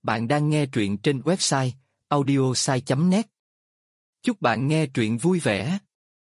Bạn đang nghe truyện trên website audiosai.net. Chúc bạn nghe truyện vui vẻ.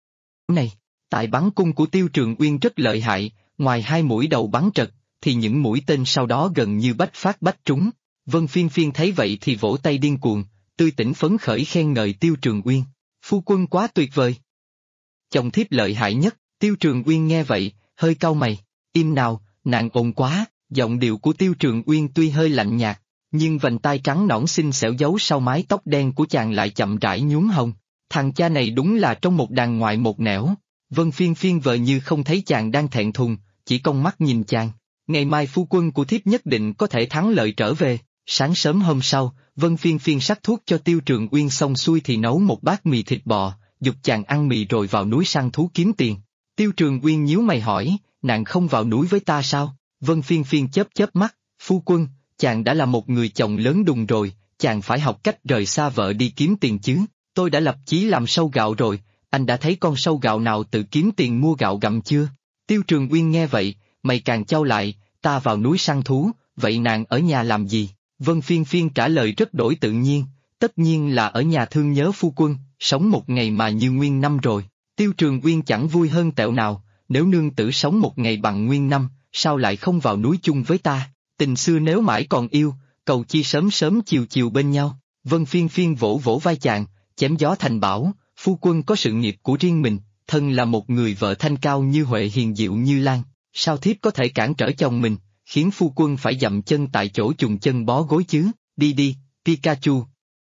Này, tại bắn cung của Tiêu Trường Uyên rất lợi hại, ngoài 2 mũi đầu bắn trật, thì những mũi tên sau đó gần như bách phát bách trúng. Vân Phiên Phiên thấy vậy thì vỗ tay điên cuồng, tươi tỉnh phấn khởi khen ngợi Tiêu Trường Uyên. Phu quân quá tuyệt vời. Chồng thiếp lợi hại nhất. Tiêu Trường Uyên nghe vậy, hơi cau mày. Im nào, nàng ồn quá. Giọng điệu của Tiêu Trường Uyên tuy hơi lạnh nhạt, nhưng vành tai trắng nõn xinh xẻo giấu sau mái tóc đen của chàng lại chậm rãi nhuốm hồng. Thằng cha này đúng là trong một đàn ngoại một nẻo. Vân Phiên Phiên vờ như không thấy chàng đang thẹn thùng, chỉ cong mắt nhìn chàng. Ngày mai phu quân của thiếp nhất định có thể thắng lợi trở về. Sáng sớm hôm sau, Vân Phiên Phiên sắc thuốc cho Tiêu Trường Uyên xong xuôi thì nấu một bát mì thịt bò, giục chàng ăn mì rồi vào núi săn thú kiếm tiền. Tiêu Trường Uyên nhíu mày hỏi, nàng không vào núi với ta sao? Vân Phiên Phiên chớp chớp mắt, phu quân, chàng đã là một người chồng lớn đùng rồi, chàng phải học cách rời xa vợ đi kiếm tiền chứ. Tôi đã lập chí làm sâu gạo rồi, anh đã thấy con sâu gạo nào tự kiếm tiền mua gạo gặm chưa? Tiêu Trường Uyên nghe vậy, mày càng chau lại, ta vào núi săn thú, vậy nàng ở nhà làm gì? Vân Phiên Phiên trả lời rất đổi tự nhiên, tất nhiên là ở nhà thương nhớ phu quân, sống một ngày mà như nguyên năm rồi. Tiêu Trường Uyên chẳng vui hơn tẹo nào, nếu nương tử sống một ngày bằng nguyên năm, sao lại không vào núi chung với ta? Tình xưa nếu mãi còn yêu, cầu chi sớm sớm chiều chiều bên nhau. Vân Phiên Phiên vỗ vỗ vai chàng, chém gió thành bảo, phu quân có sự nghiệp của riêng mình, thân là một người vợ thanh cao như huệ hiền diệu như lan, sao thiếp có thể cản trở chồng mình, khiến phu quân phải dậm chân tại chỗ chùng chân bó gối chứ? Đi đi, Pikachu.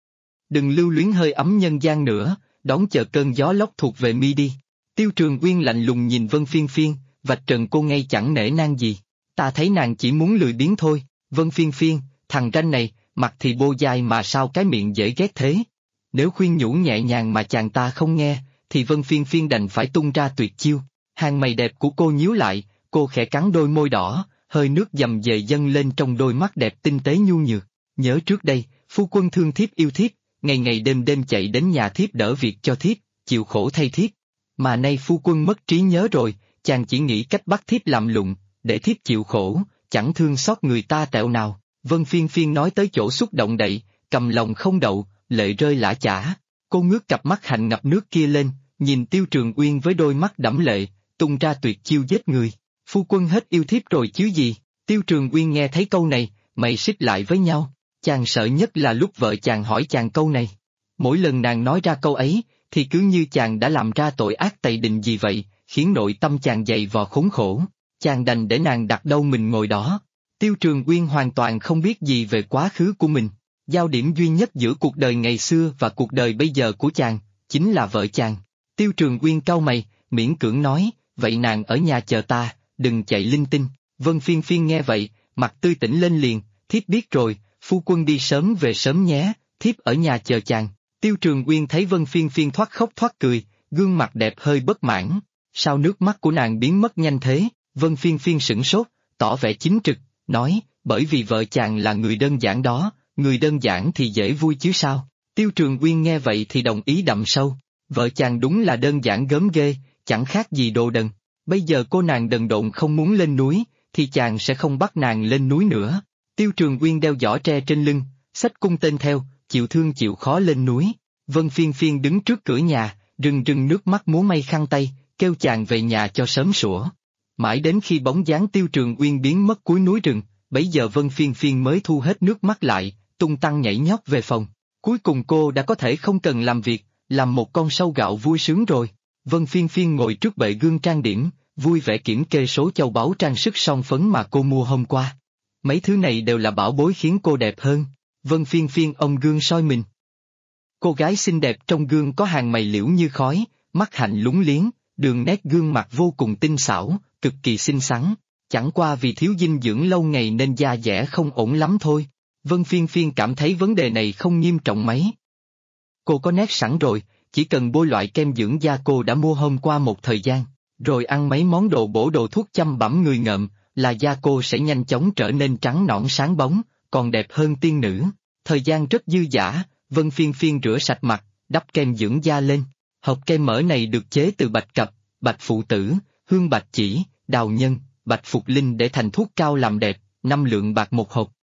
Đừng lưu luyến hơi ấm nhân gian nữa, đón chờ cơn gió lốc thuộc về mi đi. Tiêu Trường Uyên lạnh lùng nhìn Vân Phiên Phiên, vạch trần cô ngay chẳng nể nang gì. Ta thấy nàng chỉ muốn lười biếng thôi. Vân Phiên Phiên, thằng ranh này, mặt thì bô dai mà sao cái miệng dễ ghét thế? Nếu khuyên nhủ nhẹ nhàng mà chàng ta không nghe, thì Vân Phiên Phiên đành phải tung ra tuyệt chiêu. Hàng mày đẹp của cô nhíu lại, cô khẽ cắn đôi môi đỏ, hơi nước dầm dề dâng lên trong đôi mắt đẹp tinh tế nhu nhược. Nhớ trước đây, phu quân thương thiếp yêu thiếp, ngày ngày đêm đêm chạy đến nhà thiếp đỡ việc cho thiếp, chịu khổ thay thiếp. Mà nay phu quân mất trí nhớ rồi, chàng chỉ nghĩ cách bắt thiếp làm lụng, để thiếp chịu khổ, chẳng thương xót người ta tẹo nào. Vân Phiên Phiên nói tới chỗ xúc động đậy, cầm lòng không đậu, lệ rơi lã chả. Cô ngước cặp mắt hạnh ngập nước kia lên, nhìn Tiêu Trường Uyên với đôi mắt đẫm lệ, tung ra tuyệt chiêu giết người. Phu quân hết yêu thiếp rồi chứ gì? Tiêu Trường Uyên nghe thấy câu này, mày xích lại với nhau. Chàng sợ nhất là lúc vợ chàng hỏi chàng câu này. Mỗi lần nàng nói ra câu ấy, thì cứ như chàng đã làm ra tội ác tày đình gì vậy, khiến nội tâm chàng dày vò khốn khổ. Chàng đành để nàng đặt đâu mình ngồi đó. Tiêu Trường Uyên hoàn toàn không biết gì về quá khứ của mình. Giao điểm duy nhất giữa cuộc đời ngày xưa và cuộc đời bây giờ của chàng, chính là vợ chàng. Tiêu Trường Uyên cau mày, miễn cưỡng nói, vậy nàng ở nhà chờ ta, đừng chạy linh tinh. Vân Phiên Phiên nghe vậy, mặt tươi tỉnh lên liền, thiếp biết rồi, phu quân đi sớm về sớm nhé, thiếp ở nhà chờ chàng. Tiêu Trường Uyên thấy Vân Phiên Phiên thoát khóc thoát cười, gương mặt đẹp hơi bất mãn. Sao nước mắt của nàng biến mất nhanh thế? Vân Phiên Phiên sửng sốt, tỏ vẻ chính trực, nói, bởi vì vợ chàng là người đơn giản đó, người đơn giản thì dễ vui chứ sao? Tiêu Trường Uyên nghe vậy thì đồng ý đậm sâu, vợ chàng đúng là đơn giản gớm ghê, chẳng khác gì đồ đần. Bây giờ cô nàng đần độn không muốn lên núi, thì chàng sẽ không bắt nàng lên núi nữa. Tiêu Trường Uyên đeo giỏ tre trên lưng, xách cung tên theo, chịu thương chịu khó lên núi. Vân Phiên Phiên đứng trước cửa nhà, rưng rưng nước mắt múa may khăn tay, kêu chàng về nhà cho sớm sủa. Mãi đến khi bóng dáng Tiêu Trường Uyên biến mất cuối núi rừng, bấy giờ Vân Phiên Phiên mới thu hết nước mắt lại, tung tăng nhảy nhót về phòng. Cuối cùng cô đã có thể không cần làm việc, làm một con sâu gạo vui sướng rồi. Vân Phiên Phiên ngồi trước bệ gương trang điểm, vui vẻ kiểm kê số châu báu trang sức son phấn mà cô mua hôm qua. Mấy thứ này đều là bảo bối khiến cô đẹp hơn. Vân Phiên Phiên ông gương soi mình. Cô gái xinh đẹp trong gương có hàng mày liễu như khói, mắt hạnh lúng liếng, đường nét gương mặt vô cùng tinh xảo, cực kỳ xinh xắn. Chẳng qua vì thiếu dinh dưỡng lâu ngày nên da dẻ không ổn lắm thôi. Vân Phiên Phiên cảm thấy vấn đề này không nghiêm trọng mấy. Cô có nét sẵn rồi, chỉ cần bôi loại kem dưỡng da cô đã mua hôm qua một thời gian, rồi ăn mấy món đồ bổ đồ thuốc chăm bẵm người ngợm, là da cô sẽ nhanh chóng trở nên trắng nõn sáng bóng, còn đẹp hơn tiên nữ. Thời gian rất dư dả, Vân Phiên Phiên rửa sạch mặt, đắp kem dưỡng da lên. Hộp kem mỡ này được chế từ bạch cập, bạch phụ tử, hương bạch chỉ, đào nhân, bạch phục linh để thành thuốc cao làm đẹp, 5 lượng bạc một hộp.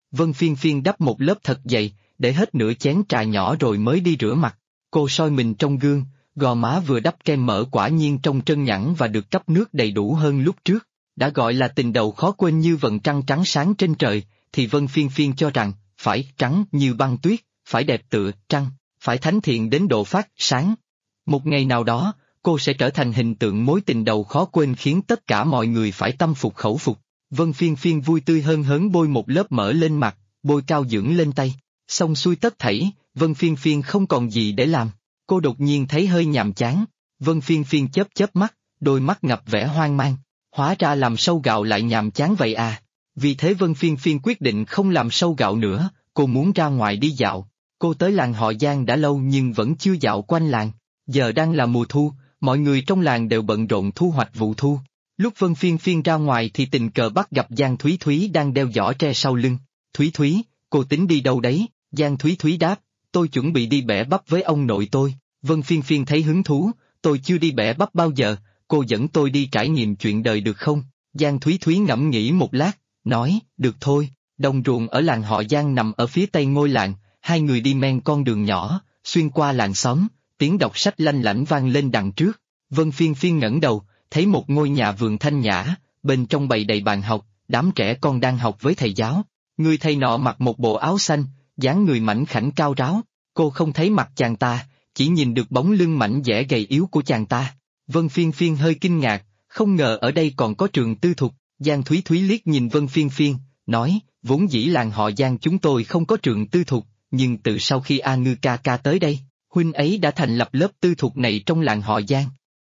Vân Phiên Phiên đắp một lớp thật dày, để hết nửa chén trà nhỏ rồi mới đi rửa mặt. Cô soi mình trong gương, gò má vừa đắp kem mỡ quả nhiên trông trơn nhẵn và được cấp nước đầy đủ hơn lúc trước. Đã gọi là tình đầu khó quên như vầng trăng trắng sáng trên trời, thì Vân Phiên Phiên cho rằng, phải trắng như băng tuyết, phải đẹp tựa trăng, phải thánh thiện đến độ phát sáng. Một ngày nào đó, cô sẽ trở thành hình tượng mối tình đầu khó quên khiến tất cả mọi người phải tâm phục khẩu phục. Vân Phiên Phiên vui tươi hớn hớn bôi một lớp mỡ lên mặt, bôi cao dưỡng lên tay. Xong xuôi tất thảy, Vân Phiên Phiên không còn gì để làm. Cô đột nhiên thấy hơi nhàm chán. Vân Phiên Phiên chớp chớp mắt, đôi mắt ngập vẻ hoang mang. Hóa ra làm sâu gạo lại nhàm chán vậy à. Vì thế Vân Phiên Phiên quyết định không làm sâu gạo nữa, cô muốn ra ngoài đi dạo. Cô tới làng họ Giang đã lâu nhưng vẫn chưa dạo quanh làng. Giờ đang là mùa thu, mọi người trong làng đều bận rộn thu hoạch vụ thu. Lúc Vân Phiên Phiên ra ngoài thì tình cờ bắt gặp Giang Thúy Thúy đang đeo giỏ tre sau lưng. Thúy Thúy, cô tính đi đâu đấy? Giang Thúy Thúy đáp, tôi chuẩn bị đi bẻ bắp với ông nội tôi. Vân Phiên Phiên thấy hứng thú, tôi chưa đi bẻ bắp bao giờ, cô dẫn tôi đi trải nghiệm chuyện đời được không? Giang Thúy Thúy ngẫm nghĩ một lát, nói, được thôi. Đồng ruộng ở làng họ Giang nằm ở phía tây ngôi làng, hai người đi men con đường nhỏ, xuyên qua làng xóm, tiếng đọc sách lanh lảnh vang lên đằng trước. Vân Phiên Phiên ngẩng đầu, thấy một ngôi nhà vườn thanh nhã, bên trong bày đầy bàn học, đám trẻ con đang học với thầy giáo. Người thầy nọ mặc một bộ áo xanh, dáng người mảnh khảnh cao ráo, cô không thấy mặt chàng ta, chỉ nhìn được bóng lưng mảnh dẻ gầy yếu của chàng ta. Vân Phiên Phiên hơi kinh ngạc, không ngờ ở đây còn có trường tư thục. Giang Thúy Thúy liếc nhìn Vân Phiên Phiên, nói, vốn dĩ làng họ Giang chúng tôi không có trường tư thục, nhưng từ sau khi A Ngư ca ca tới đây, huynh ấy đã thành lập lớp tư thục này trong làng họ Giang.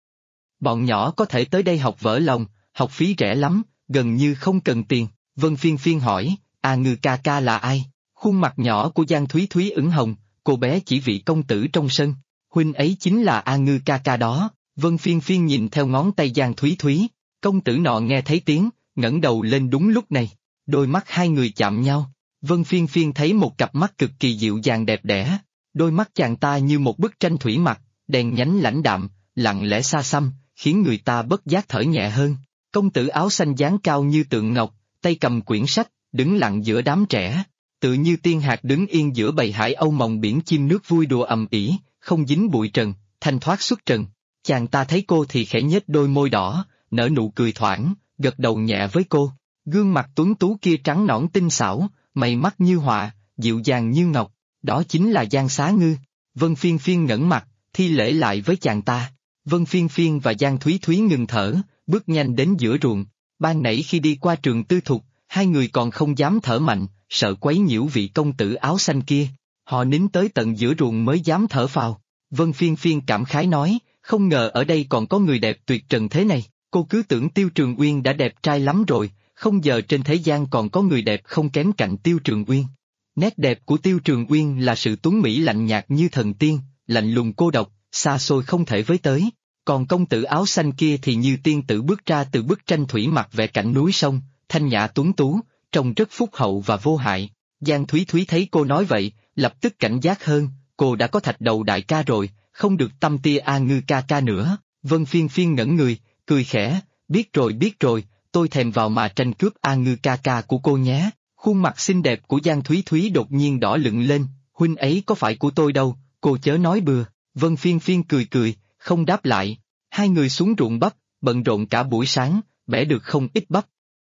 Bọn nhỏ có thể tới đây học vỡ lòng, học phí rẻ lắm, gần như không cần tiền. Vân Phiên Phiên hỏi, A Ngư ca ca là ai? Khuôn mặt nhỏ của Giang Thúy Thúy ửng hồng, cô bé chỉ vị công tử trong sân. Huynh ấy chính là A Ngư ca ca đó. Vân Phiên Phiên nhìn theo ngón tay Giang Thúy Thúy, công tử nọ nghe thấy tiếng, ngẩng đầu lên đúng lúc này. Đôi mắt hai người chạm nhau, Vân Phiên Phiên thấy một cặp mắt cực kỳ dịu dàng đẹp đẽ. Đôi mắt chàng ta như một bức tranh thủy mặc, đèn nhánh lãnh đạm, lặng lẽ xa xăm, khiến người ta bất giác thở nhẹ hơn. Công tử áo xanh dáng cao như tượng ngọc, tay cầm quyển sách, đứng lặng giữa đám trẻ, tự như tiên hạc đứng yên giữa bầy hải âu mộng biển chim nước vui đùa ầm ĩ, không dính bụi trần, thanh thoát xuất trần. Chàng ta thấy cô thì khẽ nhếch đôi môi đỏ, nở nụ cười thoảng, gật đầu nhẹ với cô. Gương mặt tuấn tú kia trắng nõn tinh xảo, mày mắt như họa, dịu dàng như ngọc, đó chính là Giang Xá Ngư. Vân Phiên Phiên ngẩng mặt, thi lễ lại với chàng ta. Vân Phiên Phiên và Giang Thúy Thúy ngừng thở, bước nhanh đến giữa ruộng. Ban nãy khi đi qua trường tư thục, hai người còn không dám thở mạnh, sợ quấy nhiễu vị công tử áo xanh kia. Họ nín tới tận giữa ruộng mới dám thở phào. Vân Phiên Phiên cảm khái nói, không ngờ ở đây còn có người đẹp tuyệt trần thế này. Cô cứ tưởng Tiêu Trường Uyên đã đẹp trai lắm rồi, không ngờ trên thế gian còn có người đẹp không kém cạnh Tiêu Trường Uyên. Nét đẹp của Tiêu Trường Uyên là sự tuấn mỹ lạnh nhạt như thần tiên, lạnh lùng cô độc, xa xôi không thể với tới. Còn công tử áo xanh kia thì như tiên tử bước ra từ bức tranh thủy mặc vẽ cảnh núi sông, thanh nhã tuấn tú, trông rất phúc hậu và vô hại. Giang Thúy Thúy thấy cô nói vậy, lập tức cảnh giác hơn, cô đã có thạch đầu đại ca rồi, không được tâm tia A Ngư ca ca nữa. Vân Phiên Phiên ngẩn người, cười khẽ, biết rồi, tôi thèm vào mà tranh cướp A Ngư ca ca của cô nhé. Khuôn mặt xinh đẹp của Giang Thúy Thúy đột nhiên đỏ lựng lên, huynh ấy có phải của tôi đâu, cô chớ nói bừa. Vân Phiên Phiên cười, không đáp lại. Hai người xuống ruộng bắp, bận rộn cả buổi sáng, bẻ được không ít bắp.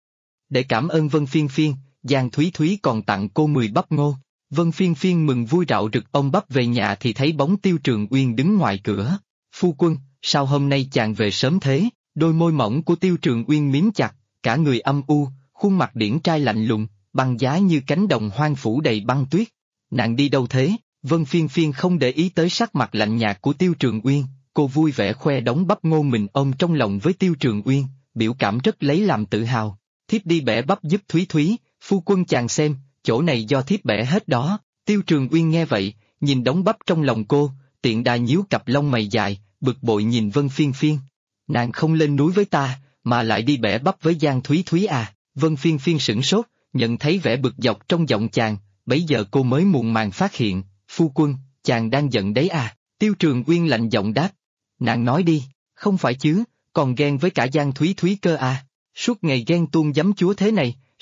Để cảm ơn Vân Phiên Phiên, Giang Thúy Thúy còn tặng cô 10 bắp ngô. Vân Phiên Phiên mừng vui rạo rực ôm bắp về nhà thì thấy bóng Tiêu Trường Uyên đứng ngoài cửa. Phu quân, sao hôm nay chàng về sớm thế? Đôi môi mỏng của Tiêu Trường Uyên mím chặt, cả người âm u, khuôn mặt điển trai lạnh lùng, băng giá như cánh đồng hoang phủ đầy băng tuyết. Nàng đi đâu thế? Vân Phiên Phiên không để ý tới sắc mặt lạnh nhạt của Tiêu Trường Uyên, cô vui vẻ khoe đống bắp ngô mình ôm trong lòng với Tiêu Trường Uyên, biểu cảm rất lấy làm tự hào. Thiếp đi bẻ bắp giúp Thúy Thúy, phu quân chàng xem, chỗ này do thiếp bẻ hết đó. Tiêu Trường Uyên nghe vậy, nhìn đống bắp trong lòng cô, tiện đà nhíu cặp lông mày dài, bực bội nhìn Vân Phiên Phiên. Nàng không lên núi với ta, mà lại đi bẻ bắp với Giang Thúy Thúy à? Vân Phiên Phiên sửng sốt, nhận thấy vẻ bực dọc trong giọng chàng, bấy giờ cô mới muộn màng phát hiện, phu quân, chàng đang giận đấy à? Tiêu Trường Uyên lạnh giọng đáp. Nàng nói đi, không phải chứ, còn ghen với cả Giang Thúy Thúy cơ à? Suốt ngày ghen tuông giấm chúa thế này,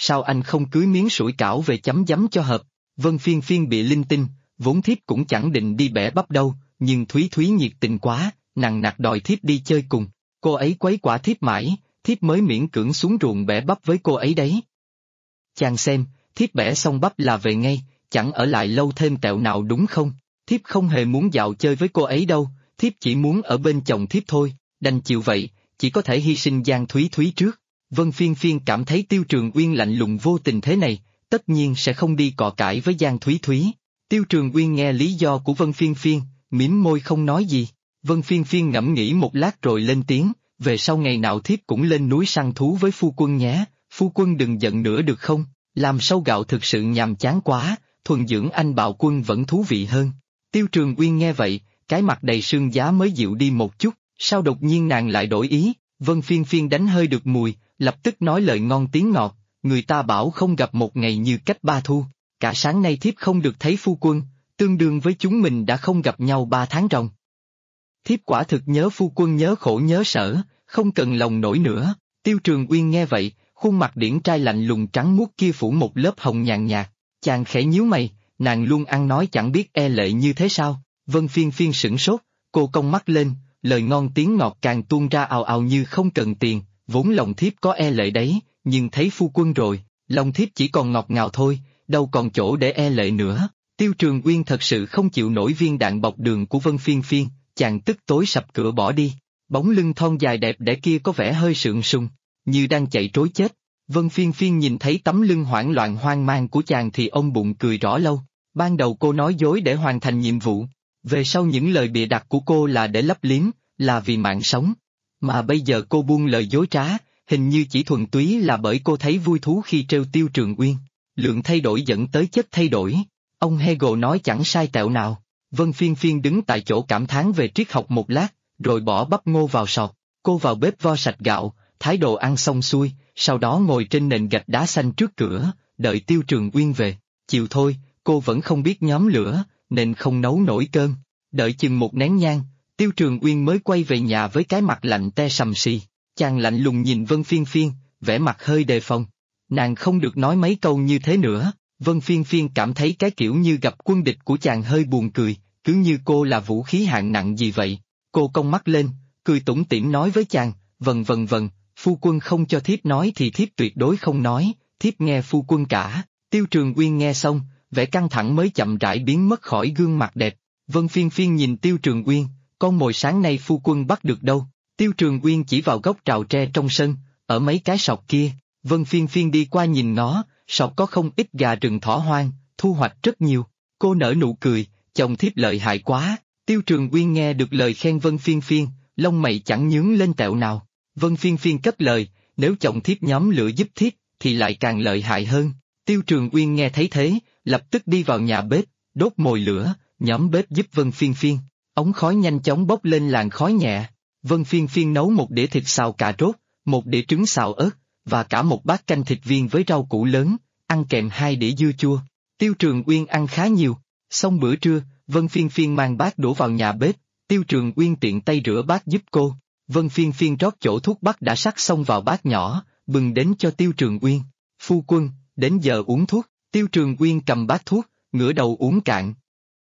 sao anh không cưới miếng sủi cảo về chấm giấm cho hợp? Vân Phiên Phiên bị linh tinh, vốn thiếp cũng chẳng định đi bẻ bắp đâu, nhưng Thúy Thúy nhiệt tình quá, nằng nặc đòi thiếp đi chơi cùng, cô ấy quấy quả thiếp mãi, thiếp mới miễn cưỡng xuống ruộng bẻ bắp với cô ấy đấy. Chàng xem, thiếp bẻ xong bắp là về ngay, chẳng ở lại lâu thêm tẹo nào đúng không? Thiếp không hề muốn dạo chơi với cô ấy đâu, thiếp chỉ muốn ở bên chồng thiếp thôi, đành chịu vậy, chỉ có thể hy sinh Giang Thúy Thúy trước. Vân Phiên Phiên cảm thấy Tiêu Trường Uyên lạnh lùng vô tình thế này, tất nhiên sẽ không đi cọ cãi với Giang Thúy Thúy. Tiêu Trường Uyên nghe lý do của Vân Phiên Phiên, mím môi không nói gì. Vân Phiên Phiên ngẫm nghĩ một lát rồi lên tiếng, về sau ngày nào thiếp cũng lên núi săn thú với phu quân nhé, phu quân đừng giận nữa được không? Làm sâu gạo thực sự nhàm chán quá, thuần dưỡng anh bạo quân vẫn thú vị hơn. Tiêu Trường Uyên nghe vậy, cái mặt đầy sương giá mới dịu đi một chút, sao đột nhiên nàng lại đổi ý? Vân Phiên Phiên đánh hơi được mùi, lập tức nói lời ngon tiếng ngọt, người ta bảo không gặp một ngày như cách ba thu, cả sáng nay thiếp không được thấy phu quân, tương đương với chúng mình đã không gặp nhau 3 tháng ròng. Thiếp quả thực nhớ phu quân nhớ khổ nhớ sở, không cần lòng nổi nữa. Tiêu Trường Uyên nghe vậy, khuôn mặt điển trai lạnh lùng trắng muốt kia phủ một lớp hồng nhàn nhạt, chàng khẽ nhíu mày, nàng luôn ăn nói chẳng biết e lệ như thế sao? Vân Phiên Phiên sửng sốt, cô cong mắt lên, lời ngon tiếng ngọt càng tuôn ra ào ào như không cần tiền, vốn lòng thiếp có e lệ đấy, nhưng thấy phu quân rồi, lòng thiếp chỉ còn ngọt ngào thôi, đâu còn chỗ để e lệ nữa. Tiêu Trường Uyên thật sự không chịu nổi viên đạn bọc đường của Vân Phiên Phiên, chàng tức tối sập cửa bỏ đi, bóng lưng thon dài đẹp đẽ kia có vẻ hơi sượng sùng, như đang chạy trối chết. Vân Phiên Phiên nhìn thấy tấm lưng hoảng loạn hoang mang của chàng thì ôm bụng cười rõ lâu. Ban đầu cô nói dối để hoàn thành nhiệm vụ, về sau những lời bịa đặt của cô là để lấp liếm, là vì mạng sống. Mà bây giờ cô buông lời dối trá, hình như chỉ thuần túy là bởi cô thấy vui thú khi trêu Tiêu Trường Uyên. Lượng thay đổi dẫn tới chất thay đổi. Ông Hegel nói chẳng sai tẹo nào. Vân Phiên Phiên đứng tại chỗ cảm thán về triết học một lát, rồi bỏ bắp ngô vào sọt. Cô vào bếp vo sạch gạo, thái đồ ăn xong xuôi, sau đó ngồi trên nền gạch đá xanh trước cửa, đợi Tiêu Trường Uyên về. Chiều thôi, cô vẫn không biết nhóm lửa, nên không nấu nổi cơm. Đợi chừng một nén nhang, Tiêu Trường Uyên mới quay về nhà với cái mặt lạnh te sầm sì. Chàng lạnh lùng nhìn Vân Phiên Phiên, vẻ mặt hơi đề phòng. Nàng không được nói mấy câu như thế nữa. Vân Phiên Phiên cảm thấy cái kiểu như gặp quân địch của chàng hơi buồn cười, cứ như cô là vũ khí hạng nặng gì vậy. Cô cong mắt lên, cười tủm tỉm nói với chàng, vâng, phu quân không cho thiếp nói thì thiếp tuyệt đối không nói, thiếp nghe phu quân cả. Tiêu Trường Uyên nghe xong, vẻ căng thẳng mới chậm rãi biến mất khỏi gương mặt đẹp. Vân Phiên Phiên nhìn Tiêu Trường Uyên, con mồi sáng nay phu quân bắt được đâu? Tiêu Trường Uyên chỉ vào gốc trào tre trong sân, ở mấy cái sọt kia. Vân Phiên Phiên đi qua nhìn nó, sọt có không ít gà rừng thỏ hoang, thu hoạch rất nhiều. Cô nở nụ cười, chồng thiếp lợi hại quá. Tiêu Trường Uyên nghe được lời khen Vân Phiên Phiên, lông mày chẳng nhướng lên tẹo nào. Vân Phiên Phiên cất lời, nếu chồng thiếp nhóm lửa giúp thiếp, thì lại càng lợi hại hơn. Tiêu Trường Uyên nghe thấy thế, lập tức đi vào nhà bếp, đốt mồi lửa, nhóm bếp giúp Vân Phiên Phiên. Ống khói nhanh chóng bốc lên làn khói nhẹ. Vân Phiên Phiên nấu một đĩa thịt xào cà rốt, một đĩa trứng xào ớt, và cả một bát canh thịt viên với rau củ lớn, ăn kèm 2 đĩa dưa chua. Tiêu Trường Uyên ăn khá nhiều. Xong bữa trưa, Vân Phiên Phiên mang bát đổ vào nhà bếp, Tiêu Trường Uyên tiện tay rửa bát giúp cô. Vân Phiên Phiên rót chỗ thuốc bắc đã sắc xong vào bát nhỏ, bưng đến cho Tiêu Trường Uyên. Phu quân, đến giờ uống thuốc. Tiêu Trường Uyên cầm bát thuốc, ngửa đầu uống cạn.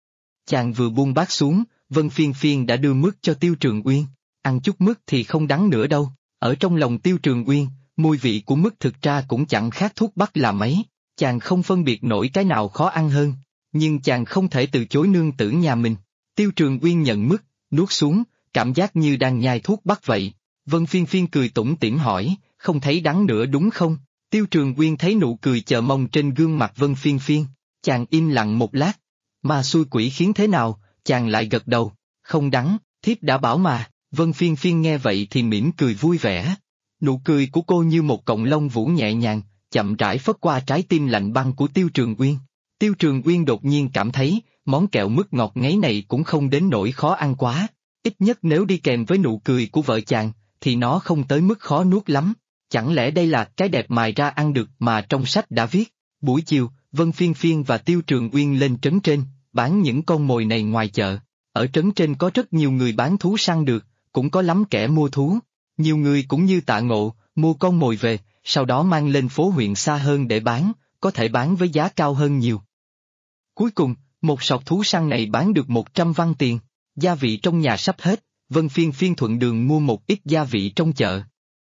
Chàng vừa buông bát xuống, Vân Phiên Phiên đã đưa mứt cho Tiêu Trường Uyên. Ăn chút mứt thì không đắng nữa đâu. Ở trong lòng Tiêu Trường Uyên, mùi vị của mứt thực ra cũng chẳng khác thuốc bắc là mấy. Chàng không phân biệt nổi cái nào khó ăn hơn, nhưng chàng không thể từ chối nương tử nhà mình. Tiêu Trường Uyên nhận mứt, nuốt xuống, cảm giác như đang nhai thuốc bắc vậy. Vân Phiên Phiên cười tủm tỉm hỏi, không thấy đắng nữa đúng không? Tiêu Trường Uyên thấy nụ cười chờ mong trên gương mặt Vân Phiên Phiên, chàng im lặng một lát. Mà xui quỷ khiến thế nào, chàng lại gật đầu, không đắng, thiếp đã bảo mà. Vân Phiên Phiên nghe vậy thì mỉm cười vui vẻ. Nụ cười của cô như một cọng lông vũ nhẹ nhàng, chậm rãi phất qua trái tim lạnh băng của Tiêu Trường Uyên. Tiêu Trường Uyên đột nhiên cảm thấy, món kẹo mứt ngọt ngấy này cũng không đến nỗi khó ăn quá. Ít nhất nếu đi kèm với nụ cười của vợ chàng, thì nó không tới mức khó nuốt lắm. Chẳng lẽ đây là cái đẹp mài ra ăn được mà trong sách đã viết? Buổi chiều, Vân Phiên Phiên và Tiêu Trường Uyên lên trấn trên, bán những con mồi này ngoài chợ. Ở trấn trên có rất nhiều người bán thú săn được, cũng có lắm kẻ mua thú. Nhiều người cũng như Tạ Ngộ, mua con mồi về, sau đó mang lên phố huyện xa hơn để bán, có thể bán với giá cao hơn nhiều. Cuối cùng, một sọt thú săn này bán được 100 văn tiền, gia vị trong nhà sắp hết, Vân Phiên Phiên thuận đường mua một ít gia vị trong chợ.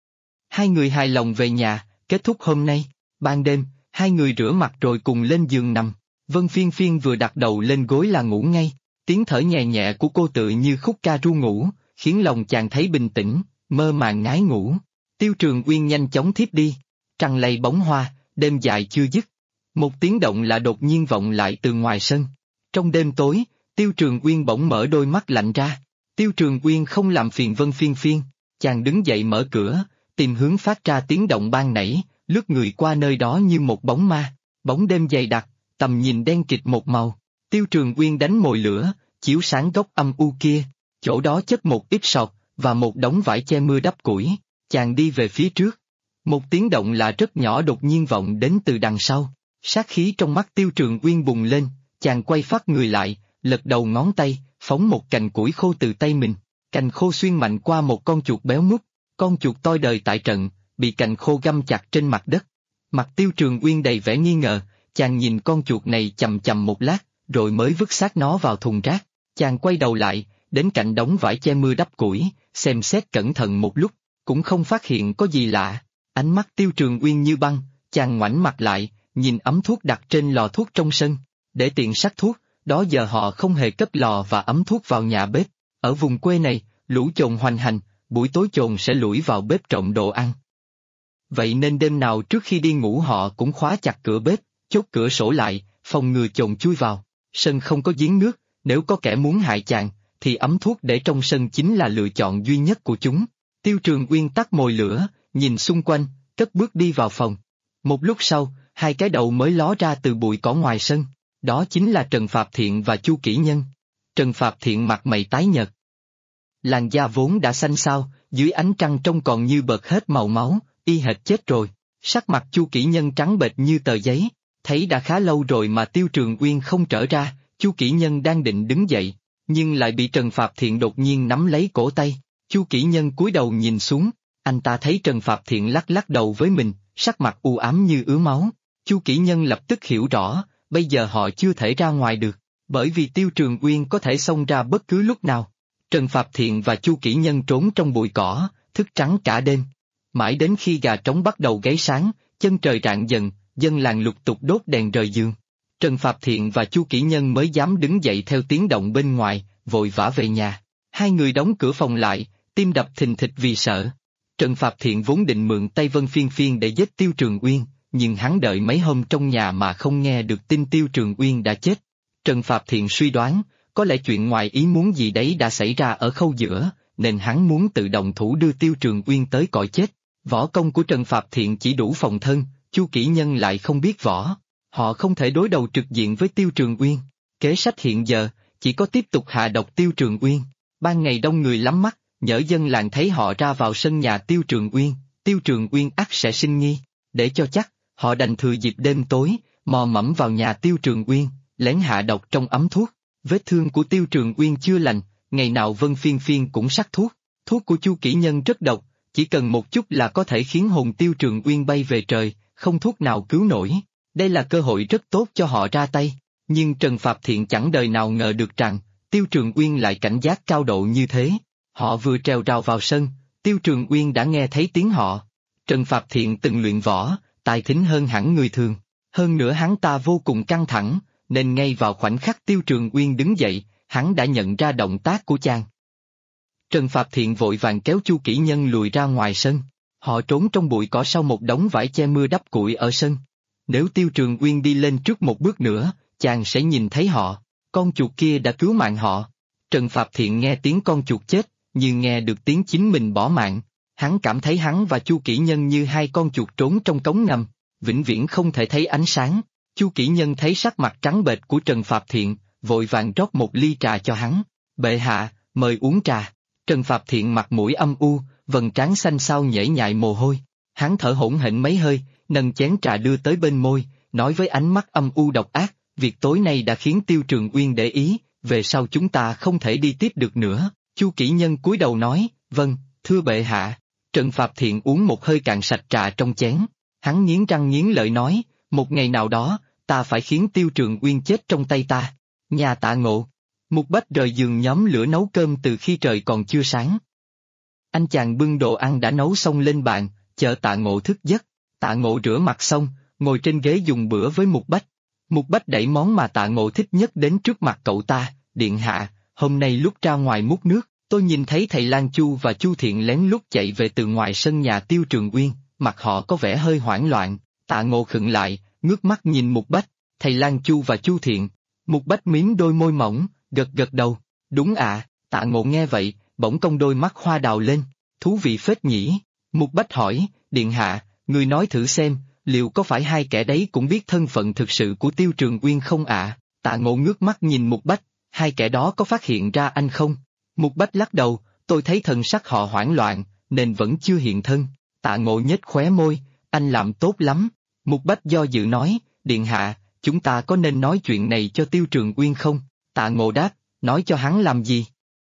Hai người hài lòng về nhà, kết thúc hôm nay, ban đêm, hai người rửa mặt rồi cùng lên giường nằm, Vân Phiên Phiên vừa đặt đầu lên gối là ngủ ngay, tiếng thở nhẹ nhẹ của cô tựa như khúc ca ru ngủ, khiến lòng chàng thấy bình tĩnh, mơ màng ngái ngủ. Tiêu Trường Uyên nhanh chóng thiếp đi, trăng lây bóng hoa, đêm dài chưa dứt. Một tiếng động lạ đột nhiên vọng lại từ ngoài sân. Trong đêm tối, Tiêu Trường Uyên bỗng mở đôi mắt lạnh ra. Tiêu Trường Uyên không làm phiền Vân Phiên Phiên, chàng đứng dậy mở cửa, tìm hướng phát ra tiếng động ban nãy, lướt người qua nơi đó như một bóng ma. Bóng đêm dày đặc, tầm nhìn đen kịt một màu. Tiêu Trường Uyên đánh mồi lửa, chiếu sáng góc âm u kia, chỗ đó chất một ít sọt và một đống vải che mưa đắp củi. Chàng đi về phía trước. Một tiếng động lạ rất nhỏ đột nhiên vọng đến từ đằng sau. Sát khí trong mắt Tiêu Trường Uyên bùng lên, chàng quay phát người lại, lật đầu ngón tay, phóng một cành củi khô từ tay mình. Cành khô xuyên mạnh qua một con chuột béo mút, con chuột toi đời tại trận, bị cành khô găm chặt trên mặt đất. Mặt Tiêu Trường Uyên đầy vẻ nghi ngờ, chàng nhìn con chuột này chằm chằm một lát, rồi mới vứt xác nó vào thùng rác. Chàng quay đầu lại, đến cạnh đống vải che mưa đắp củi, xem xét cẩn thận một lúc, cũng không phát hiện có gì lạ. Ánh mắt Tiêu Trường Uyên như băng, chàng ngoảnh mặt lại, nhìn ấm thuốc đặt trên lò thuốc trong sân. Để tiện sắc thuốc, đó giờ họ không hề cất lò và ấm thuốc vào nhà bếp. Ở vùng quê này, lũ chồn hoành hành, buổi tối chồn sẽ lủi vào bếp trộm đồ ăn. Vậy nên đêm nào trước khi đi ngủ họ cũng khóa chặt cửa bếp, chốt cửa sổ lại, phòng ngừa chồn chui vào. Sân không có giếng nước, nếu có kẻ muốn hại chàng, thì ấm thuốc để trong sân chính là lựa chọn duy nhất của chúng. Tiêu Trường Uyên tắt mồi lửa, nhìn xung quanh, cất bước đi vào phòng. Một lúc sau, hai cái đầu mới ló ra từ bụi cỏ ngoài sân, đó chính là Trần Phạp Thiện và Chu Kỷ Nhân. Trần Phạp Thiện mặt mày tái nhợt. Làn da vốn đã xanh xao, dưới ánh trăng trông còn như bợt hết màu máu, y hệt chết rồi. Sắc mặt Chu Kỷ Nhân trắng bệch như tờ giấy, thấy đã khá lâu rồi mà Tiêu Trường Uyên không trở ra, Chu Kỷ Nhân đang định đứng dậy, nhưng lại bị Trần Phạp Thiện đột nhiên nắm lấy cổ tay. Chu Kỷ Nhân cúi đầu nhìn xuống, anh ta thấy Trần Phạp Thiện lắc lắc đầu với mình, sắc mặt u ám như ứa máu. Chu Kỷ Nhân lập tức hiểu rõ, bây giờ họ chưa thể ra ngoài được, bởi vì Tiêu Trường Uyên có thể xông ra bất cứ lúc nào. Trần Phạp Thiện và Chu Kỷ Nhân trốn trong bụi cỏ, thức trắng cả đêm. Mãi đến khi gà trống bắt đầu gáy sáng, chân trời rạng dần, dân làng lục tục đốt đèn rời giường. Trần Phạp Thiện và Chu Kỷ Nhân mới dám đứng dậy theo tiếng động bên ngoài, vội vã về nhà. Hai người đóng cửa phòng lại, tim đập thình thịch vì sợ. Trần Phạp Thiện vốn định mượn tay Vân Phiên Phiên để giết Tiêu Trường Uyên, nhưng hắn đợi mấy hôm trong nhà mà không nghe được tin Tiêu Trường Uyên đã chết. Trần Phạp Thiện suy đoán, có lẽ chuyện ngoài ý muốn gì đấy đã xảy ra ở khâu giữa, nên hắn muốn tự động thủ đưa Tiêu Trường Uyên tới cõi chết. Võ công của Trần Phạp Thiện chỉ đủ phòng thân, Chu Kỷ Nhân lại không biết võ. Họ không thể đối đầu trực diện với Tiêu Trường Uyên. Kế sách hiện giờ, chỉ có tiếp tục hạ độc Tiêu Trường Uyên. Ban ngày đông người lắm mắt, nhỡ dân làng thấy họ ra vào sân nhà Tiêu Trường Uyên ắt sẽ sinh nghi. Để cho chắc, họ đành thừa dịp đêm tối, mò mẫm vào nhà Tiêu Trường Uyên, lén hạ độc trong ấm thuốc. Vết thương của Tiêu Trường Uyên chưa lành, ngày nào Vân Phiên Phiên cũng sắc thuốc. Thuốc của Chu Kỷ Nhân rất độc, chỉ cần một chút là có thể khiến hồn Tiêu Trường Uyên bay về trời, không thuốc nào cứu nổi. Đây là cơ hội rất tốt cho họ ra tay. Nhưng Trần Phạp Thiện chẳng đời nào ngờ được rằng, Tiêu Trường Uyên lại cảnh giác cao độ như thế. Họ vừa trèo rào vào sân, Tiêu Trường Uyên đã nghe thấy tiếng họ. Trần Phạp Thiện từng luyện võ, tài thính hơn hẳn người thường. Hơn nữa hắn ta vô cùng căng thẳng, nên ngay vào khoảnh khắc Tiêu Trường Uyên đứng dậy, hắn đã nhận ra động tác của chàng. Trần Phạp Thiện vội vàng kéo Chu Kỷ Nhân lùi ra ngoài sân. Họ trốn trong bụi cỏ sau một đống vải che mưa đắp củi ở sân. Nếu Tiêu Trường Uyên đi lên trước một bước nữa, chàng sẽ nhìn thấy họ. Con chuột kia đã cứu mạng họ. Trần Phạp Thiện nghe tiếng con chuột chết, như nghe được tiếng chính mình bỏ mạng. Hắn cảm thấy hắn và Chu Kỷ Nhân như hai con chuột trốn trong cống ngầm, vĩnh viễn không thể thấy ánh sáng. Chu Kỷ Nhân thấy sắc mặt trắng bệch của Trần Phạp Thiện, vội vàng rót một ly trà cho hắn. Bệ hạ, mời uống trà. Trần Phạp Thiện mặt mũi âm u, vầng trán xanh xao nhễ nhại mồ hôi. Hắn thở hổn hển mấy hơi, nâng chén trà đưa tới bên môi, nói với ánh mắt âm u độc ác, việc tối nay đã khiến Tiêu Trường Uyên để ý, về sau chúng ta không thể đi tiếp được nữa. Chu Kỷ Nhân cúi đầu nói, vâng, thưa bệ hạ. Trần Phạp Thiện uống một hơi cạn sạch trà trong chén, hắn nghiến răng nghiến lợi nói, một ngày nào đó, ta phải khiến Tiêu Trường Uyên chết trong tay ta. Nhà Tạ Ngộ. Mục Bách rời giường nhóm lửa nấu cơm từ khi trời còn chưa sáng. Anh chàng bưng đồ ăn đã nấu xong lên bàn, chờ Tạ Ngộ thức giấc. Tạ Ngộ rửa mặt xong, ngồi trên ghế dùng bữa với Mục Bách. Mục Bách đẩy món mà Tạ Ngộ thích nhất đến trước mặt cậu ta, điện hạ, hôm nay lúc ra ngoài múc nước, tôi nhìn thấy thầy Lan Chu và Chu Thiện lén lút chạy về từ ngoài sân nhà Tiêu Trường Uyên, mặt họ có vẻ hơi hoảng loạn. Tạ Ngộ khựng lại, ngước mắt nhìn Mục Bách, thầy Lan Chu và Chu Thiện. Mục Bách mím đôi môi mỏng, gật gật đầu, đúng ạ. Tạ Ngộ nghe vậy, bỗng cong đôi mắt hoa đào lên, thú vị phết nhỉ. Mục Bách hỏi, điện hạ, người nói thử xem, liệu có phải hai kẻ đấy cũng biết thân phận thực sự của Tiêu Trường Uyên không ạ? Tạ Ngộ ngước mắt nhìn Mục Bách, hai kẻ đó có phát hiện ra anh không? Mục Bách lắc đầu, tôi thấy thần sắc họ hoảng loạn, nên vẫn chưa hiện thân. Tạ Ngộ nhếch khóe môi, anh làm tốt lắm. Mục Bách do dự nói, điện hạ, chúng ta có nên nói chuyện này cho Tiêu Trường Uyên không? Tạ Ngộ đáp, nói cho hắn làm gì?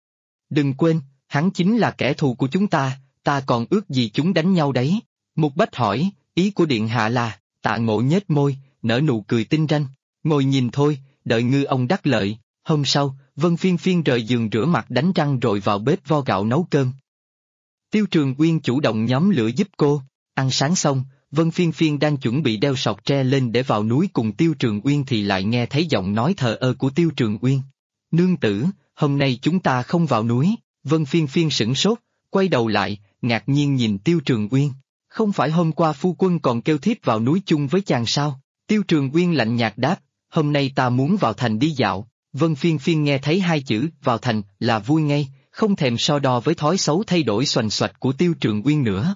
Đừng quên, hắn chính là kẻ thù của chúng ta còn ước gì chúng đánh nhau đấy. Mục Bách hỏi, ý của điện hạ là, Tạ Ngộ nhếch môi, nở nụ cười tinh ranh, ngồi nhìn thôi, đợi ngư ông đắc lợi. Hôm sau, Vân Phiên Phiên rời giường rửa mặt đánh răng rồi vào bếp vo gạo nấu cơm. Tiêu Trường Uyên chủ động nhóm lửa giúp cô, ăn sáng xong, Vân Phiên Phiên đang chuẩn bị đeo sọt tre lên để vào núi cùng Tiêu Trường Uyên thì lại nghe thấy giọng nói thờ ơ của Tiêu Trường Uyên. Nương tử, hôm nay chúng ta không vào núi. Vân Phiên Phiên sửng sốt, quay đầu lại, ngạc nhiên nhìn Tiêu Trường Uyên. Không phải hôm qua phu quân còn kêu thiếp vào núi chung với chàng sao? Tiêu Trường Uyên lạnh nhạt đáp, hôm nay ta muốn vào thành đi dạo. Vân Phiên Phiên nghe thấy hai chữ vào thành là vui ngay, không thèm so đo với thói xấu thay đổi xoành xoạch của Tiêu Trường Uyên nữa.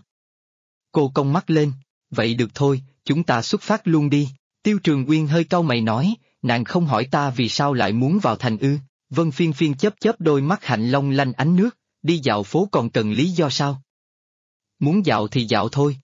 Cô cong mắt lên, vậy được thôi, chúng ta xuất phát luôn đi. Tiêu Trường Uyên hơi cau mày nói, nàng không hỏi ta vì sao lại muốn vào thành ư? Vân Phiên Phiên chớp chớp đôi mắt hạnh long lanh ánh nước, đi dạo phố còn cần lý do sao? Muốn dạo thì dạo thôi.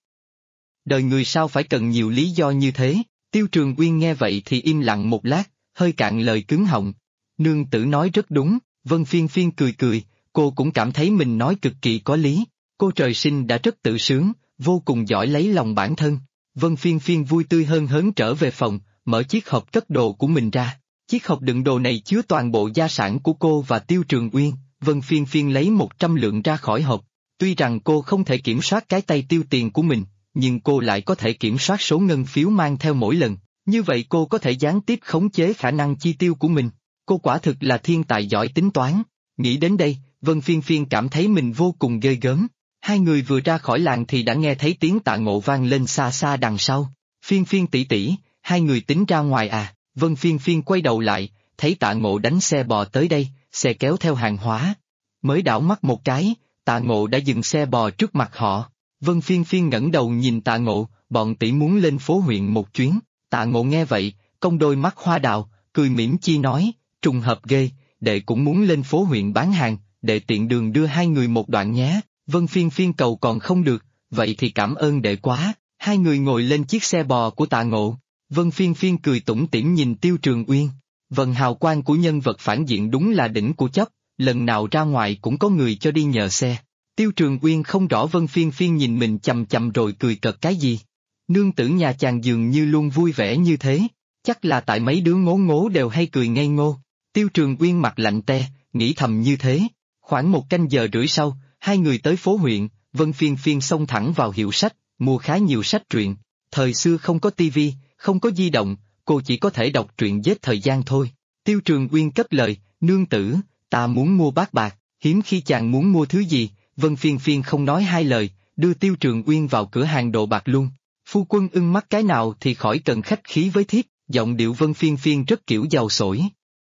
Đời người sao phải cần nhiều lý do như thế? Tiêu Trường Uyên nghe vậy thì im lặng một lát, hơi cạn lời cứng họng. Nương tử nói rất đúng. Vân Phiên Phiên cười cười, cô cũng cảm thấy mình nói cực kỳ có lý. Cô trời sinh đã rất tự sướng, vô cùng giỏi lấy lòng bản thân. Vân Phiên Phiên vui tươi hớn hớn trở về phòng, mở chiếc hộp cất đồ của mình ra. Chiếc hộp đựng đồ này chứa toàn bộ gia sản của cô và Tiêu Trường Uyên. Vân Phiên Phiên lấy 100 lượng ra khỏi hộp. Tuy rằng cô không thể kiểm soát cái tay tiêu tiền của mình, nhưng cô lại có thể kiểm soát số ngân phiếu mang theo mỗi lần. Như vậy cô có thể gián tiếp khống chế khả năng chi tiêu của mình. Cô quả thực là thiên tài giỏi tính toán. Nghĩ đến đây, Vân Phiên Phiên cảm thấy mình vô cùng ghê gớm. Hai người vừa ra khỏi làng thì đã nghe thấy tiếng Tạ Ngộ vang lên xa xa đằng sau. Phiên Phiên tỷ tỷ, hai người tính ra ngoài à? Vân Phiên Phiên quay đầu lại, thấy Tạ Ngộ đánh xe bò tới đây, xe kéo theo hàng hóa. Mới đảo mắt một cái, Tạ Ngộ đã dừng xe bò trước mặt họ. Vân Phiên Phiên ngẩng đầu nhìn Tạ Ngộ, bọn tỷ muốn lên phố huyện một chuyến. Tạ Ngộ nghe vậy, cong đôi mắt hoa đào, cười mỉm chi nói, trùng hợp ghê, đệ cũng muốn lên phố huyện bán hàng, đệ tiện đường đưa hai người một đoạn nhé. Vân Phiên Phiên cầu còn không được, vậy thì cảm ơn đệ quá. Hai người ngồi lên chiếc xe bò của Tạ Ngộ. Vân Phiên Phiên cười tủm tỉm nhìn Tiêu Trường Uyên. Vần hào quang của nhân vật phản diện đúng là đỉnh của chấp, lần nào ra ngoài cũng có người cho đi nhờ xe. Tiêu Trường Uyên không rõ Vân Phiên Phiên nhìn mình chằm chằm rồi cười cợt cái gì. Nương tử nhà chàng dường như luôn vui vẻ như thế, chắc là tại mấy đứa ngố ngố đều hay cười ngây ngô. Tiêu Trường Uyên mặt lạnh te, nghĩ thầm như thế. Khoảng 1 canh giờ rưỡi sau, hai người tới phố huyện, Vân Phiên Phiên xông thẳng vào hiệu sách, mua khá nhiều sách truyện. Thời xưa không có tivi, không có di động, cô chỉ có thể đọc truyện giết thời gian thôi. Tiêu Trường Uyên cất lời, nương tử, ta muốn mua bát bạc, hiếm khi chàng muốn mua thứ gì. Vân Phiên Phiên không nói hai lời, đưa Tiêu Trường Uyên vào cửa hàng đồ bạc luôn. Phu quân ưng mắt cái nào thì khỏi cần khách khí với thiếp, giọng điệu Vân Phiên Phiên rất kiểu giàu sổi.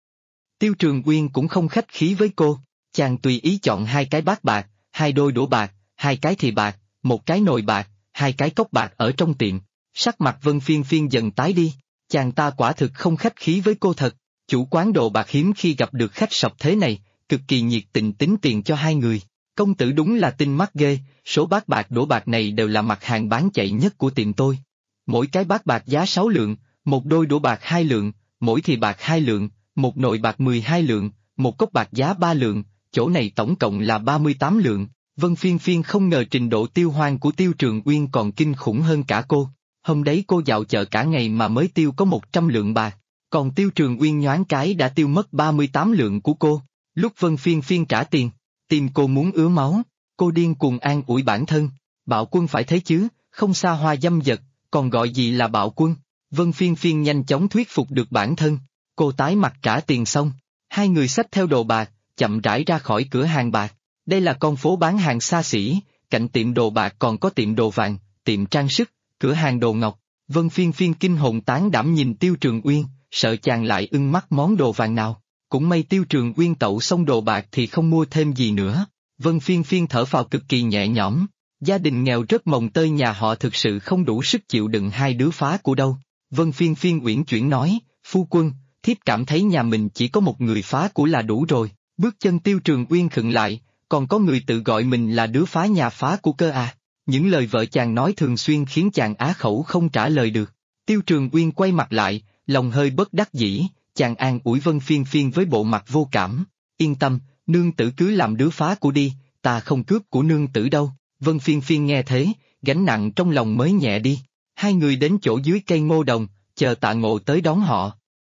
Tiêu Trường Uyên cũng không khách khí với cô, chàng tùy ý chọn 2 cái bát bạc, 2 đôi đũa bạc, 2 cái thìa bạc, 1 cái nồi bạc, 2 cái cốc bạc ở trong tiệm. Sắc mặt Vân Phiên Phiên dần tái đi, chàng ta quả thực không khách khí với cô thật. Chủ quán đồ bạc hiếm khi gặp được khách sập thế này, cực kỳ nhiệt tình tính tiền cho hai người. Công tử đúng là tinh mắt ghê, số bát bạc đũa bạc này đều là mặt hàng bán chạy nhất của tiệm tôi. Mỗi cái bát bạc giá 6 lượng, 1 đôi đũa bạc 2 lượng, mỗi thìa bạc 2 lượng, 1 nồi bạc 12 lượng, 1 cốc bạc giá 3 lượng, chỗ này tổng cộng là 38 lượng. Vân Phiên Phiên không ngờ trình độ tiêu hoang của Tiêu Trường Uyên còn kinh khủng hơn cả cô. Hôm đấy cô dạo chợ cả ngày mà mới tiêu có 100 lượng bạc, còn Tiêu Trường Uyên nhoáng cái đã tiêu mất 38 lượng của cô. Lúc Vân Phiên Phiên trả tiền, tim cô muốn ứa máu, cô điên cuồng an ủi bản thân. Bạo quân phải thế chứ, không xa hoa dâm dật, còn gọi gì là bạo quân. Vân Phiên Phiên nhanh chóng thuyết phục được bản thân. Cô tái mặt trả tiền xong, hai người xách theo đồ bạc, chậm rãi ra khỏi cửa hàng bạc. Đây là con phố bán hàng xa xỉ, cạnh tiệm đồ bạc còn có tiệm đồ vàng, tiệm trang sức, cửa hàng đồ ngọc. Vân Phiên Phiên kinh hồn tán đảm nhìn Tiêu Trường Uyên, sợ chàng lại ưng mắt món đồ vàng nào. Cũng may Tiêu Trường Uyên tậu xong đồ bạc thì không mua thêm gì nữa. Vân Phiên Phiên thở phào cực kỳ nhẹ nhõm. Gia đình nghèo rất mồng tơi nhà họ thực sự không đủ sức chịu đựng hai đứa phá của đâu. Vân Phiên Phiên uyển chuyển nói, phu quân, thiếp cảm thấy nhà mình chỉ có một người phá của là đủ rồi. Bước chân Tiêu Trường Uyên khựng lại, còn có người tự gọi mình là đứa phá nhà phá của cơ à. Những lời vợ chàng nói thường xuyên khiến chàng á khẩu không trả lời được. Tiêu Trường Uyên quay mặt lại, lòng hơi bất đắc dĩ, chàng an ủi Vân Phiên Phiên với bộ mặt vô cảm. Yên tâm, nương tử cứ làm đứa phá của đi, ta không cướp của nương tử đâu. Vân Phiên Phiên nghe thế, gánh nặng trong lòng mới nhẹ đi. Hai người đến chỗ dưới cây ngô đồng, chờ Tạ Ngộ tới đón họ.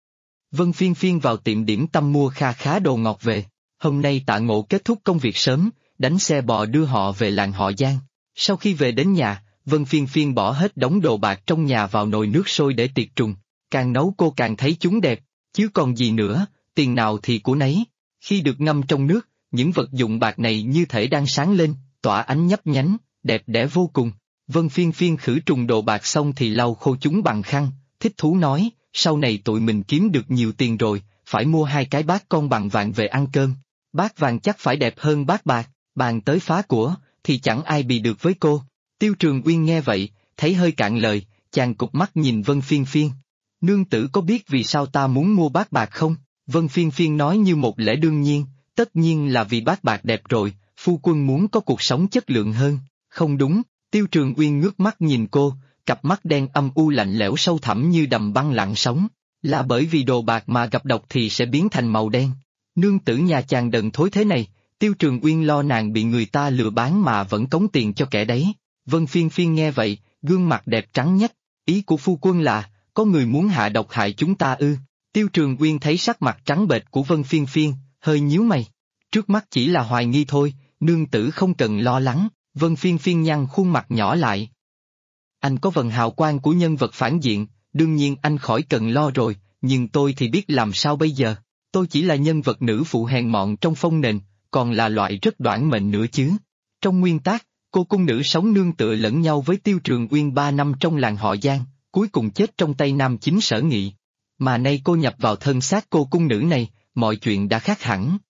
Vân Phiên Phiên vào tiệm điểm tâm mua kha khá đồ ngọt về. Hôm nay Tạ Ngộ kết thúc công việc sớm, đánh xe bò đưa họ về làng họ Giang. Sau khi về đến nhà, Vân Phiên Phiên bỏ hết đống đồ bạc trong nhà vào nồi nước sôi để tiệt trùng. Càng nấu cô càng thấy chúng đẹp, chứ còn gì nữa, tiền nào thì của nấy. Khi được ngâm trong nước, những vật dụng bạc này như thể đang sáng lên, tỏa ánh nhấp nhánh, đẹp đẽ vô cùng. Vân Phiên Phiên khử trùng đồ bạc xong thì lau khô chúng bằng khăn, thích thú nói, sau này tụi mình kiếm được nhiều tiền rồi, phải mua 2 cái bát con bằng vàng về ăn cơm. Bát vàng chắc phải đẹp hơn bát bạc, bàn tới phá của, thì chẳng ai bì được với cô. Tiêu Trường Uyên nghe vậy, thấy hơi cạn lời, chàng cụp mắt nhìn Vân Phiên Phiên. Nương tử có biết vì sao ta muốn mua bát bạc không? Vân Phiên Phiên nói như một lẽ đương nhiên, tất nhiên là vì bát bạc đẹp rồi, phu quân muốn có cuộc sống chất lượng hơn. Không đúng, Tiêu Trường Uyên ngước mắt nhìn cô, cặp mắt đen âm u lạnh lẽo sâu thẳm như đầm băng lặng sóng. Là bởi vì đồ bạc mà gặp độc thì sẽ biến thành màu đen. Nương tử nhà chàng đần thối thế này, Tiêu Trường Uyên lo nàng bị người ta lừa bán mà vẫn cống tiền cho kẻ đấy. Vân Phiên Phiên nghe vậy, gương mặt đẹp trắng nhách, ý của phu quân là, có người muốn hạ độc hại chúng ta ư? Tiêu Trường Uyên thấy sắc mặt trắng bệch của Vân Phiên Phiên, hơi nhíu mày. Trước mắt chỉ là hoài nghi thôi, nương tử không cần lo lắng. Vân Phiên Phiên nhăn khuôn mặt nhỏ lại. Anh có vầng hào quang của nhân vật phản diện, đương nhiên anh khỏi cần lo rồi, nhưng tôi thì biết làm sao bây giờ. Tôi chỉ là nhân vật nữ phụ hèn mọn trong phong nền, còn là loại rất đoản mệnh nữa chứ. Trong nguyên tác, cô cung nữ sống nương tựa lẫn nhau với Tiêu Trường Uyên 3 năm trong làng họ Giang, cuối cùng chết trong tay nam chính Sở Nghị. Mà nay cô nhập vào thân xác cô cung nữ này, mọi chuyện đã khác hẳn.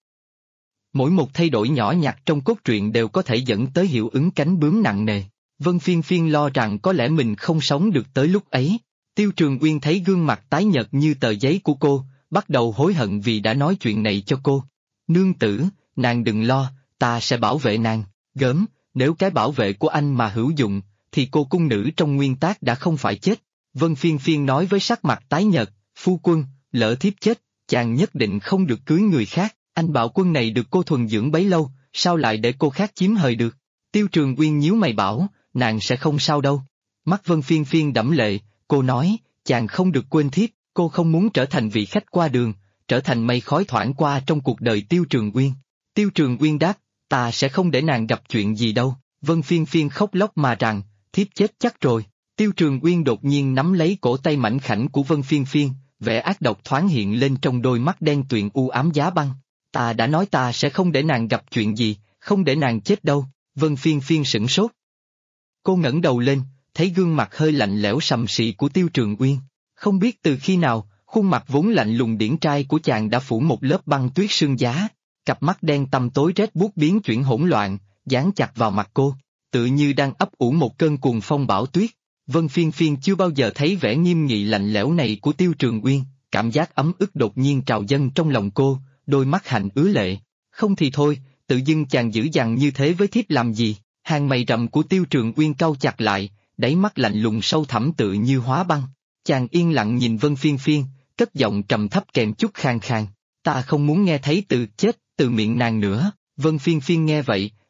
Mỗi một thay đổi nhỏ nhặt trong cốt truyện đều có thể dẫn tới hiệu ứng cánh bướm nặng nề. Vân Phiên Phiên lo rằng có lẽ mình không sống được tới lúc ấy. Tiêu Trường Uyên thấy gương mặt tái nhợt như tờ giấy của cô, bắt đầu hối hận vì đã nói chuyện này cho cô. Nương tử, nàng đừng lo, ta sẽ bảo vệ nàng. Gớm, nếu cái bảo vệ của anh mà hữu dụng, thì cô cung nữ trong nguyên tác đã không phải chết. Vân Phiên Phiên nói với sắc mặt tái nhợt, phu quân, lỡ thiếp chết, chàng nhất định không được cưới người khác. Anh Bạo Quân này được cô thuần dưỡng bấy lâu, sao lại để cô khác chiếm hời được? Tiêu Trường Uyên nhíu mày bảo, nàng sẽ không sao đâu. Mắt Vân Phiên Phiên đẫm lệ, cô nói, chàng không được quên thiếp, cô không muốn trở thành vị khách qua đường, trở thành mây khói thoảng qua trong cuộc đời Tiêu Trường Uyên. Tiêu Trường Uyên đáp, ta sẽ không để nàng gặp chuyện gì đâu. Vân Phiên Phiên khóc lóc mà rằng, thiếp chết chắc rồi. Tiêu Trường Uyên đột nhiên nắm lấy cổ tay mảnh khảnh của Vân Phiên Phiên, vẻ ác độc thoáng hiện lên trong đôi mắt đen tuyền u ám giá băng. Ta đã nói ta sẽ không để nàng gặp chuyện gì, không để nàng chết đâu. Vân Phiên Phiên sửng sốt. Cô ngẩng đầu lên, thấy gương mặt hơi lạnh lẽo sầm sì của Tiêu Trường Uyên. Không biết từ khi nào, khuôn mặt vốn lạnh lùng điển trai của chàng đã phủ một lớp băng tuyết sương giá. Cặp mắt đen tăm tối rét buốt biến chuyển hỗn loạn, dán chặt vào mặt cô, tự như đang ấp ủ một cơn cuồng phong bão tuyết. Vân Phiên Phiên chưa bao giờ thấy vẻ nghiêm nghị lạnh lẽo này của Tiêu Trường Uyên, cảm giác ấm ức đột nhiên trào dâng trong lòng cô, đôi mắt hạnh ứa lệ. Không thì thôi, tự dưng chàng dữ dằn như thế với thiếp làm gì? Hàng mày rậm của Tiêu Trường Uyên cau chặt lại, đáy mắt lạnh lùng sâu thẳm tự như hóa băng. Chàng yên lặng nhìn Vân Phiên Phiên, cất giọng trầm thấp kèm chút khàn khàn. Ta không muốn nghe thấy từ chết từ miệng nàng nữa. Vân Phiên Phiên nghe vậy,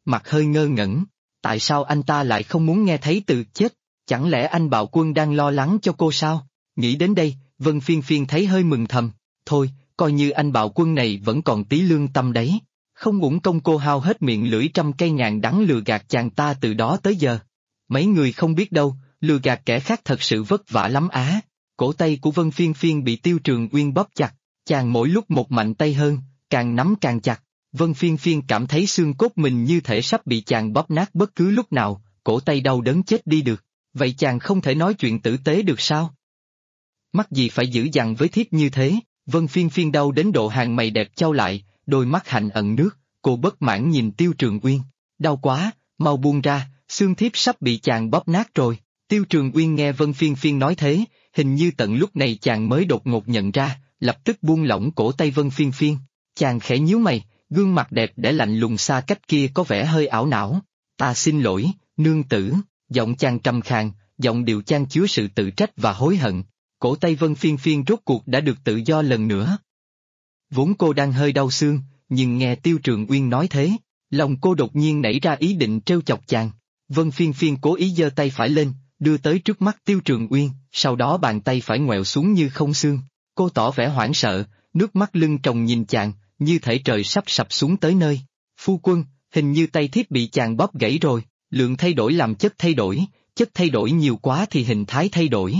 mặt hơi ngơ ngẩn. Tại sao anh ta lại không muốn nghe thấy từ chết? Chẳng lẽ anh bạo quân đang lo lắng cho cô sao? Nghĩ đến đây, Vân Phiên Phiên thấy hơi mừng thầm. Thôi, coi như anh bạo quân này vẫn còn tí lương tâm đấy. Không uổng công cô hao hết miệng lưỡi trăm cây ngàn đắng lừa gạt chàng ta từ đó tới giờ. Mấy người không biết đâu, lừa gạt kẻ khác thật sự vất vả lắm á. Cổ tay của Vân Phiên Phiên bị Tiêu Trường Uyên bóp chặt, chàng mỗi lúc một mạnh tay hơn, càng nắm càng chặt. Vân Phiên Phiên cảm thấy xương cốt mình như thể sắp bị chàng bóp nát bất cứ lúc nào, cổ tay đau đớn chết đi được. Vậy chàng không thể nói chuyện tử tế được sao? Mắc gì phải giữ dằn với thiếp như thế? Vân Phiên Phiên đau đến độ hàng mày đẹp chau lại, đôi mắt hạnh ẩn nước, cô bất mãn nhìn Tiêu Trường Uyên. Đau quá, mau buông ra, xương thiếp sắp bị chàng bóp nát rồi. Tiêu Trường Uyên nghe Vân Phiên Phiên nói thế, hình như tận lúc này chàng mới đột ngột nhận ra, lập tức buông lỏng cổ tay Vân Phiên Phiên. Chàng khẽ nhíu mày, gương mặt đẹp để lạnh lùng xa cách kia có vẻ hơi ảo não. Ta xin lỗi, nương tử, giọng chàng trầm khàn, giọng điệu chan chứa sự tự trách và hối hận. Cổ tay Vân Phiên Phiên rốt cuộc đã được tự do lần nữa. Vốn cô đang hơi đau xương, nhưng nghe Tiêu Trường Uyên nói thế, lòng cô đột nhiên nảy ra ý định trêu chọc chàng. Vân Phiên Phiên cố ý giơ tay phải lên, đưa tới trước mắt Tiêu Trường Uyên, sau đó bàn tay phải ngoẹo xuống như không xương. Cô tỏ vẻ hoảng sợ, nước mắt lưng tròng nhìn chàng, như thể trời sắp sập xuống tới nơi. Phu quân, hình như tay thiếp bị chàng bóp gãy rồi, lượng thay đổi làm chất thay đổi nhiều quá thì hình thái thay đổi.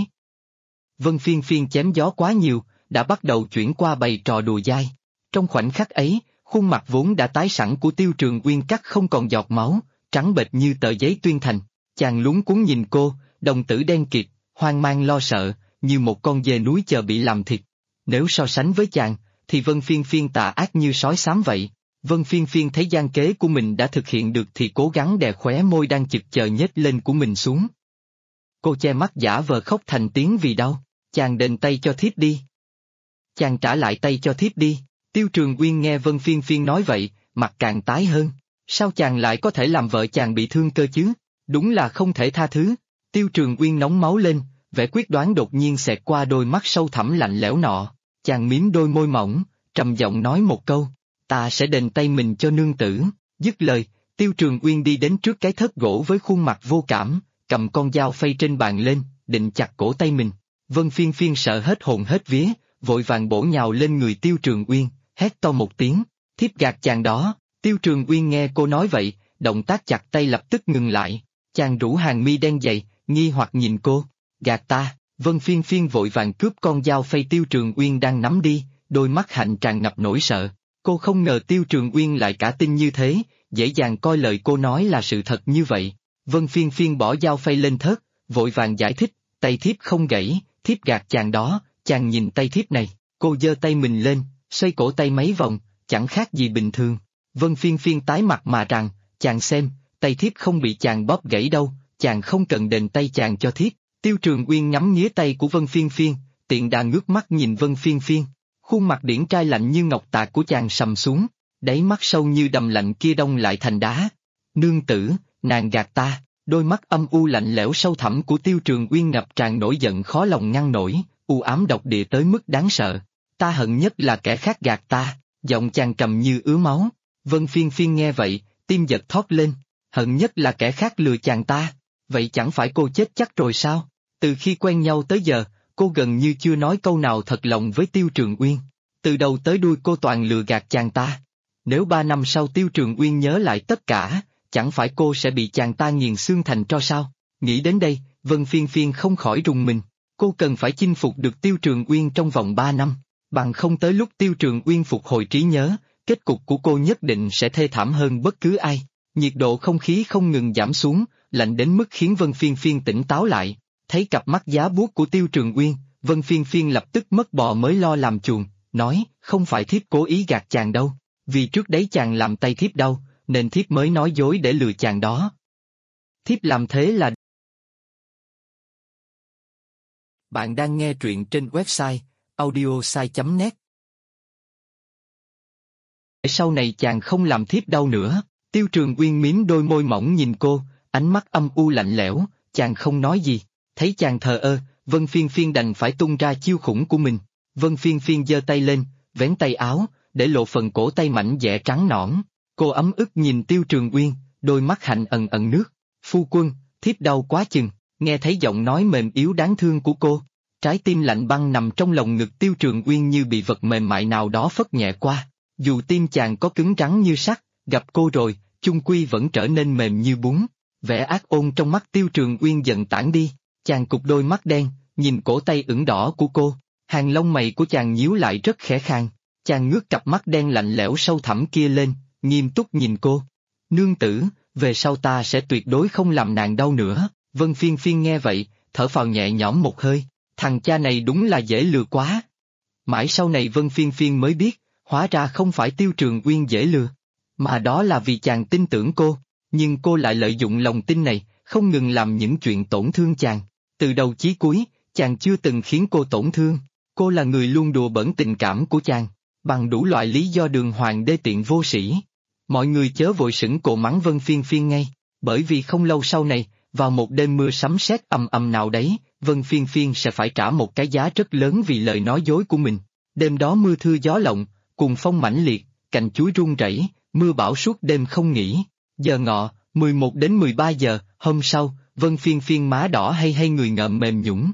Vân Phiên Phiên chém gió quá nhiều, đã bắt đầu chuyển qua bày trò đùa dai. Trong khoảnh khắc ấy, khuôn mặt vốn đã tái sẵn của Tiêu Trường Uyên cắt không còn giọt máu, trắng bệch như tờ giấy tuyên thành. Chàng luống cuống nhìn cô, đồng tử đen kịt, hoang mang lo sợ, như một con dê núi chờ bị làm thịt. Nếu so sánh với chàng, thì Vân Phiên Phiên tà ác như sói xám vậy. Vân Phiên Phiên thấy gian kế của mình đã thực hiện được thì cố gắng đè khóe môi đang chực chờ nhếch lên của mình xuống. Cô che mắt giả vờ khóc thành tiếng vì đau. Chàng đền tay cho thiếp đi. Chàng trả lại tay cho thiếp đi. Tiêu Trường Uyên nghe Vân Phiên Phiên nói vậy, mặt càng tái hơn. Sao chàng lại có thể làm vợ chàng bị thương cơ chứ? Đúng là không thể tha thứ. Tiêu Trường Uyên nóng máu lên, vẻ quyết đoán đột nhiên xẹt qua đôi mắt sâu thẳm lạnh lẽo nọ. Chàng mím đôi môi mỏng, trầm giọng nói một câu, ta sẽ đền tay mình cho nương tử. Dứt lời, Tiêu Trường Uyên đi đến trước cái thớt gỗ với khuôn mặt vô cảm, cầm con dao phay trên bàn lên, định chặt cổ tay mình. Vân Phiên Phiên sợ hết hồn hết vía, vội vàng bổ nhào lên người Tiêu Trường Uyên, hét to một tiếng, thiếp gạt chàng đó. Tiêu Trường Uyên nghe cô nói vậy, động tác chặt tay lập tức ngừng lại. Chàng rũ hàng mi đen dày, nghi hoặc nhìn cô, gạt ta. Vân Phiên Phiên vội vàng cướp con dao phay Tiêu Trường Uyên đang nắm đi, đôi mắt hạnh tràn ngập nỗi sợ. Cô không ngờ Tiêu Trường Uyên lại cả tin như thế, dễ dàng coi lời cô nói là sự thật như vậy. Vân Phiên Phiên bỏ dao phay lên thớt, vội vàng giải thích, tay thiếp không gãy, thiếp gạt chàng đó. Chàng nhìn tay thiếp này, cô giơ tay mình lên, xoay cổ tay mấy vòng, chẳng khác gì bình thường. Vân Phiên Phiên tái mặt mà rằng, chàng xem, tay thiếp không bị chàng bóp gãy đâu, chàng không cần đền tay chàng cho thiếp. Tiêu Trường Uyên ngắm nghía tay của Vân Phiên Phiên, tiện đà ngước mắt nhìn Vân Phiên Phiên. Khuôn mặt điển trai lạnh như ngọc tạc của chàng sầm xuống, đáy mắt sâu như đầm lạnh kia đông lại thành đá. Nương tử, nàng gạt ta. Đôi mắt âm u lạnh lẽo sâu thẳm của Tiêu Trường Uyên ngập tràn nổi giận khó lòng ngăn nổi, u ám độc địa tới mức đáng sợ. Ta hận nhất là kẻ khác gạt ta, giọng chàng trầm như ứa máu. Vân Phiên Phiên nghe vậy, tim giật thót lên, hận nhất là kẻ khác lừa chàng ta, vậy chẳng phải cô chết chắc rồi sao? Từ khi quen nhau tới giờ, cô gần như chưa nói câu nào thật lòng với Tiêu Trường Uyên. Từ đầu tới đuôi cô toàn lừa gạt chàng ta. Nếu 3 năm sau Tiêu Trường Uyên nhớ lại tất cả, chẳng phải cô sẽ bị chàng ta nghiền xương thành tro sao? Nghĩ đến đây, Vân Phiên Phiên không khỏi rùng mình. Cô cần phải chinh phục được Tiêu Trường Uyên trong vòng 3 năm, bằng không tới lúc Tiêu Trường Uyên phục hồi trí nhớ, kết cục của cô nhất định sẽ thê thảm hơn bất cứ ai. Nhiệt độ không khí không ngừng giảm xuống, lạnh đến mức khiến Vân Phiên Phiên tỉnh táo lại. Thấy cặp mắt giá buốt của Tiêu Trường Uyên, Vân Phiên Phiên lập tức mất bò mới lo làm chuồng, nói, không phải thiếp cố ý gạt chàng đâu, vì trước đấy chàng làm tay thiếp đau, nên thiếp mới nói dối để lừa chàng đó. Thiếp làm thế là... Bạn đang nghe truyện trên website audiosai.net. Sau này chàng không làm thiếp đau nữa. Tiêu Trường Uyên mím đôi môi mỏng nhìn cô, ánh mắt âm u lạnh lẽo, chàng không nói gì. Thấy chàng thờ ơ, Vân Phiên Phiên đành phải tung ra chiêu khủng của mình. Vân Phiên Phiên giơ tay lên, vén tay áo, để lộ phần cổ tay mảnh dẻ trắng nõn. Cô ấm ức nhìn Tiêu Trường Uyên, đôi mắt hạnh ẩn ẩn nước. Phu quân, thiếp đau quá chừng, nghe thấy giọng nói mềm yếu đáng thương của cô. Trái tim lạnh băng nằm trong lồng ngực Tiêu Trường Uyên như bị vật mềm mại nào đó phất nhẹ qua. Dù tim chàng có cứng rắn như sắt, gặp cô rồi, chung quy vẫn trở nên mềm như bún. Vẻ ác ôn trong mắt Tiêu Trường Uyên dần tản đi, chàng cụp đôi mắt đen, nhìn cổ tay ửng đỏ của cô, hàng lông mày của chàng nhíu lại rất khẽ khàng, chàng ngước cặp mắt đen lạnh lẽo sâu thẳm kia lên, nghiêm túc nhìn cô. Nương tử, về sau ta sẽ tuyệt đối không làm nàng đau nữa. Vân Phiên Phiên nghe vậy, thở phào nhẹ nhõm một hơi, thằng cha này đúng là dễ lừa quá. Mãi sau này Vân Phiên Phiên mới biết, hóa ra không phải Tiêu Trường Uyên dễ lừa, mà đó là vì chàng tin tưởng cô, nhưng cô lại lợi dụng lòng tin này, không ngừng làm những chuyện tổn thương chàng. Từ đầu chí cuối, chàng chưa từng khiến cô tổn thương, cô là người luôn đùa bỡn tình cảm của chàng, bằng đủ loại lý do đường hoàng đê tiện vô sĩ. Mọi người chớ vội sững cộ mắng Vân Phiên Phiên ngay, bởi vì không lâu sau này, vào một đêm mưa sấm sét ầm ầm nào đấy, Vân Phiên Phiên sẽ phải trả một cái giá rất lớn vì lời nói dối của mình. Đêm đó mưa thưa gió lộng, cuồng phong mãnh liệt, cành chuối rung rẩy, mưa bão suốt đêm không nghỉ. Giờ ngọ, 11 đến 13 giờ, hôm sau, Vân Phiên Phiên má đỏ hay người ngợm mềm nhũn.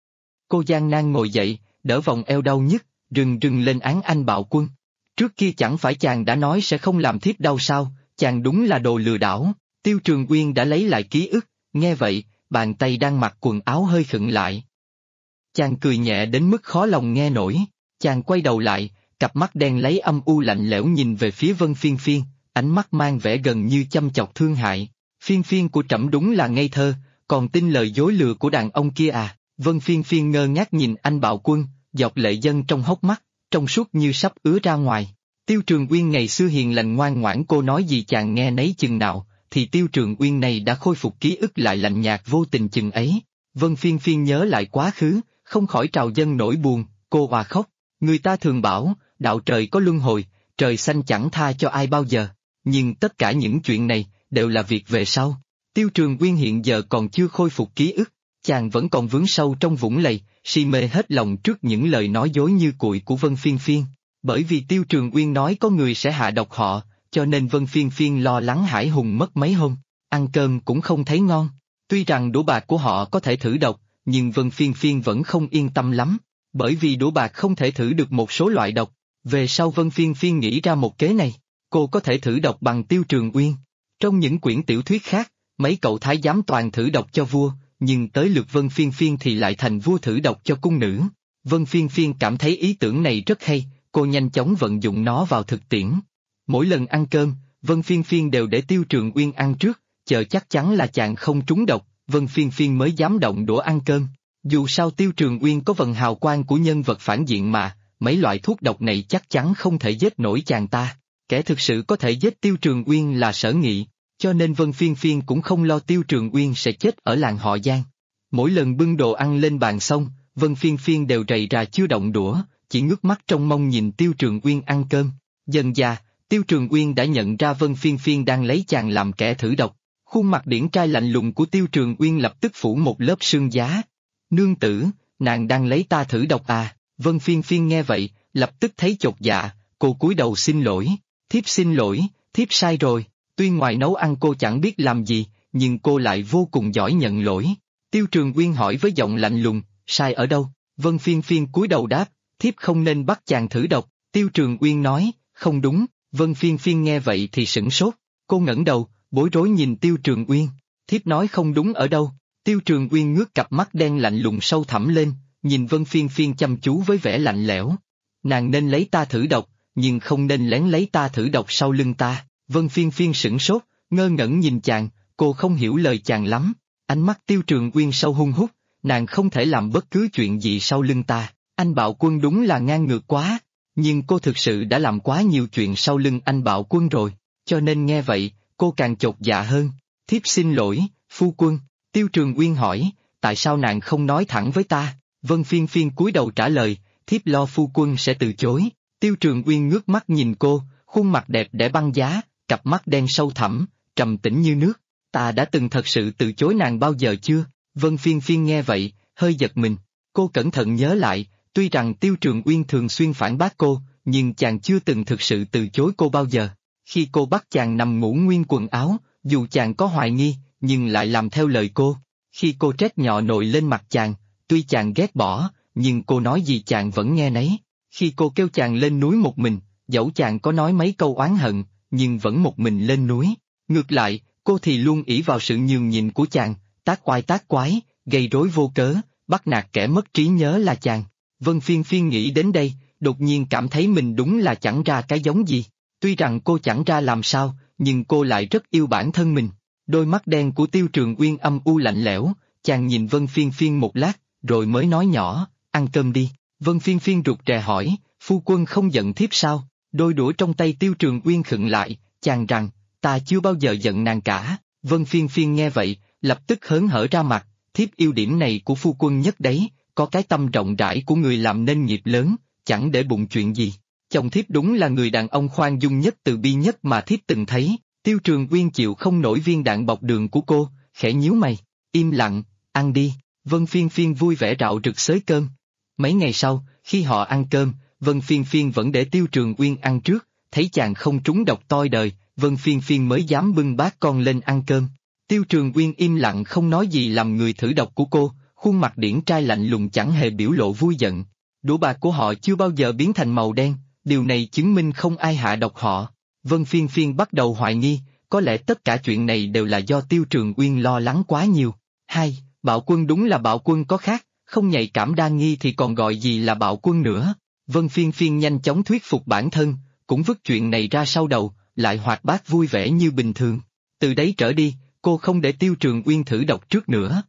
Cô gian nan ngồi dậy, đỡ vòng eo đau nhức, rừng rừng lên án anh bạo quân. Trước kia chẳng phải chàng đã nói sẽ không làm thiếp đau sao, chàng đúng là đồ lừa đảo. Tiêu Trường Uyên đã lấy lại ký ức, nghe vậy, bàn tay đang mặc quần áo hơi khựng lại. Chàng cười nhẹ đến mức khó lòng nghe nổi, chàng quay đầu lại, cặp mắt đen lấy âm u lạnh lẽo nhìn về phía Vân Phiên Phiên, ánh mắt mang vẻ gần như chăm chọc thương hại. Phiên Phiên của trẫm đúng là ngây thơ, còn tin lời dối lừa của đàn ông kia à? Vân Phiên Phiên ngơ ngác nhìn anh bạo quân, giọt lệ dâng trong hốc mắt, trong suốt như sắp ứa ra ngoài. Tiêu Trường Uyên ngày xưa hiền lành ngoan ngoãn, cô nói gì chàng nghe nấy chừng nào, thì Tiêu Trường Uyên này đã khôi phục ký ức lại lạnh nhạt vô tình chừng ấy. Vân Phiên Phiên nhớ lại quá khứ, không khỏi trào dâng nỗi buồn, cô òa khóc. Người ta thường bảo, đạo trời có luân hồi, trời xanh chẳng tha cho ai bao giờ, nhưng tất cả những chuyện này, đều là việc về sau. Tiêu Trường Uyên hiện giờ còn chưa khôi phục ký ức, chàng vẫn còn vướng sâu trong vũng lầy, si mê hết lòng trước những lời nói dối như cuội của Vân Phiên Phiên. Bởi vì Tiêu Trường Uyên nói có người sẽ hạ độc họ, cho nên Vân Phiên Phiên lo lắng Hải Hùng mất mấy hôm, ăn cơm cũng không thấy ngon. Tuy rằng đũa bạc của họ có thể thử độc, nhưng Vân Phiên Phiên vẫn không yên tâm lắm, bởi vì đũa bạc không thể thử được một số loại độc. Về sau Vân Phiên Phiên nghĩ ra một kế này, cô có thể thử độc bằng Tiêu Trường Uyên. Trong những quyển tiểu thuyết khác, mấy cậu thái giám toàn thử độc cho vua, nhưng tới lượt Vân Phiên Phiên thì lại thành vua thử độc cho cung nữ. Vân Phiên Phiên cảm thấy ý tưởng này rất hay, cô nhanh chóng vận dụng nó vào thực tiễn. Mỗi lần ăn cơm, Vân Phiên Phiên đều để Tiêu Trường Uyên ăn trước, chờ chắc chắn là chàng không trúng độc, Vân Phiên Phiên mới dám động đũa ăn cơm. Dù sao Tiêu Trường Uyên có vầng hào quang của nhân vật phản diện mà, mấy loại thuốc độc này chắc chắn không thể giết nổi chàng ta. Kẻ thực sự có thể giết Tiêu Trường Uyên là Sở Nghị, cho nên Vân Phiên Phiên cũng không lo Tiêu Trường Uyên sẽ chết ở làng họ Giang. Mỗi lần bưng đồ ăn lên bàn xong, Vân Phiên Phiên đều rầy rà chưa động đũa, chỉ ngước mắt trông mong nhìn Tiêu Trường Uyên ăn cơm. Dần dà, Tiêu Trường Uyên đã nhận ra Vân Phiên Phiên đang lấy chàng làm kẻ thử độc. Khuôn mặt điển trai lạnh lùng của Tiêu Trường Uyên lập tức phủ một lớp sương giá. Nương tử, nàng đang lấy ta thử độc à? Vân Phiên Phiên nghe vậy, lập tức thấy chột dạ, cô cúi đầu xin lỗi. Thiếp xin lỗi, thiếp sai rồi. Tuy ngoài nấu ăn cô chẳng biết làm gì, nhưng cô lại vô cùng giỏi nhận lỗi. Tiêu Trường Uyên hỏi với giọng lạnh lùng, sai ở đâu? Vân Phiên Phiên cúi đầu đáp, thiếp không nên bắt chàng thử độc. Tiêu Trường Uyên nói, không đúng. Vân Phiên Phiên nghe vậy thì sửng sốt, cô ngẩng đầu, bối rối nhìn Tiêu Trường Uyên. Thiếp nói không đúng ở đâu? Tiêu Trường Uyên ngước cặp mắt đen lạnh lùng sâu thẳm lên, nhìn Vân Phiên Phiên chăm chú với vẻ lạnh lẽo. Nàng nên lấy ta thử độc, nhưng không nên lén lấy ta thử độc sau lưng ta. Vân Phiên Phiên sửng sốt, ngơ ngẩn nhìn chàng, cô không hiểu lời chàng lắm. Ánh mắt Tiêu Trường Uyên sâu hun hút, nàng không thể làm bất cứ chuyện gì sau lưng ta. Anh bạo quân đúng là ngang ngược quá, nhưng cô thực sự đã làm quá nhiều chuyện sau lưng anh bạo quân rồi, cho nên nghe vậy, cô càng chột dạ hơn. Thiếp xin lỗi, phu quân. Tiêu Trường Uyên hỏi, tại sao nàng không nói thẳng với ta? Vân Phiên Phiên cúi đầu trả lời, thiếp lo phu quân sẽ từ chối. Tiêu Trường Uyên ngước mắt nhìn cô, khuôn mặt đẹp đẽ băng giá, cặp mắt đen sâu thẳm, trầm tĩnh như nước. Ta đã từng thật sự từ chối nàng bao giờ chưa? Vân Phiên Phiên nghe vậy, hơi giật mình. Cô cẩn thận nhớ lại, tuy rằng Tiêu Trường Uyên thường xuyên phản bác cô, nhưng chàng chưa từng thực sự từ chối cô bao giờ. Khi cô bắt chàng nằm ngủ nguyên quần áo, dù chàng có hoài nghi, nhưng lại làm theo lời cô. Khi cô trét nhọ nồi lên mặt chàng, tuy chàng ghét bỏ, nhưng cô nói gì chàng vẫn nghe nấy. Khi cô kêu chàng lên núi một mình, dẫu chàng có nói mấy câu oán hận, nhưng vẫn một mình lên núi. Ngược lại, cô thì luôn ỷ vào sự nhường nhịn của chàng, tác quái, gây rối vô cớ, bắt nạt kẻ mất trí nhớ là chàng. Vân Phiên Phiên nghĩ đến đây, đột nhiên cảm thấy mình đúng là chẳng ra cái giống gì. Tuy rằng cô chẳng ra làm sao, nhưng cô lại rất yêu bản thân mình. Đôi mắt đen của Tiêu Trường Uyên âm u lạnh lẽo, chàng nhìn Vân Phiên Phiên một lát, rồi mới nói nhỏ, ăn cơm đi. Vân Phiên Phiên rụt rè hỏi, phu quân không giận thiếp sao? Đôi đũa trong tay Tiêu Trường Uyên khựng lại, chàng rằng, ta chưa bao giờ giận nàng cả. Vân Phiên Phiên nghe vậy, lập tức hớn hở ra mặt, thiếp yêu điểm này của phu quân nhất đấy, có cái tâm rộng rãi của người làm nên nghiệp lớn, chẳng để bụng chuyện gì. Chồng thiếp đúng là người đàn ông khoan dung nhất từ bi nhất mà thiếp từng thấy. Tiêu Trường Uyên chịu không nổi viên đạn bọc đường của cô, khẽ nhíu mày, im lặng, ăn đi. Vân Phiên Phiên vui vẻ rạo rực xới cơm. Mấy ngày sau, khi họ ăn cơm, Vân Phiên Phiên vẫn để Tiêu Trường Uyên ăn trước, thấy chàng không trúng độc toi đời, Vân Phiên Phiên mới dám bưng bát con lên ăn cơm. Tiêu Trường Uyên im lặng không nói gì làm người thử độc của cô, khuôn mặt điển trai lạnh lùng chẳng hề biểu lộ vui giận. Đũa bạc của họ chưa bao giờ biến thành màu đen, điều này chứng minh không ai hạ độc họ. Vân Phiên Phiên bắt đầu hoài nghi, có lẽ tất cả chuyện này đều là do Tiêu Trường Uyên lo lắng quá nhiều. Bạo quân đúng là bạo quân có khác, không nhạy cảm đa nghi thì còn gọi gì là bạo quân nữa. Vân Phiên Phiên nhanh chóng thuyết phục bản thân, cũng vứt chuyện này ra sau đầu, lại hoạt bát vui vẻ như bình thường. Từ đấy trở đi, cô không để Tiêu Trường Uyên thử độc trước nữa.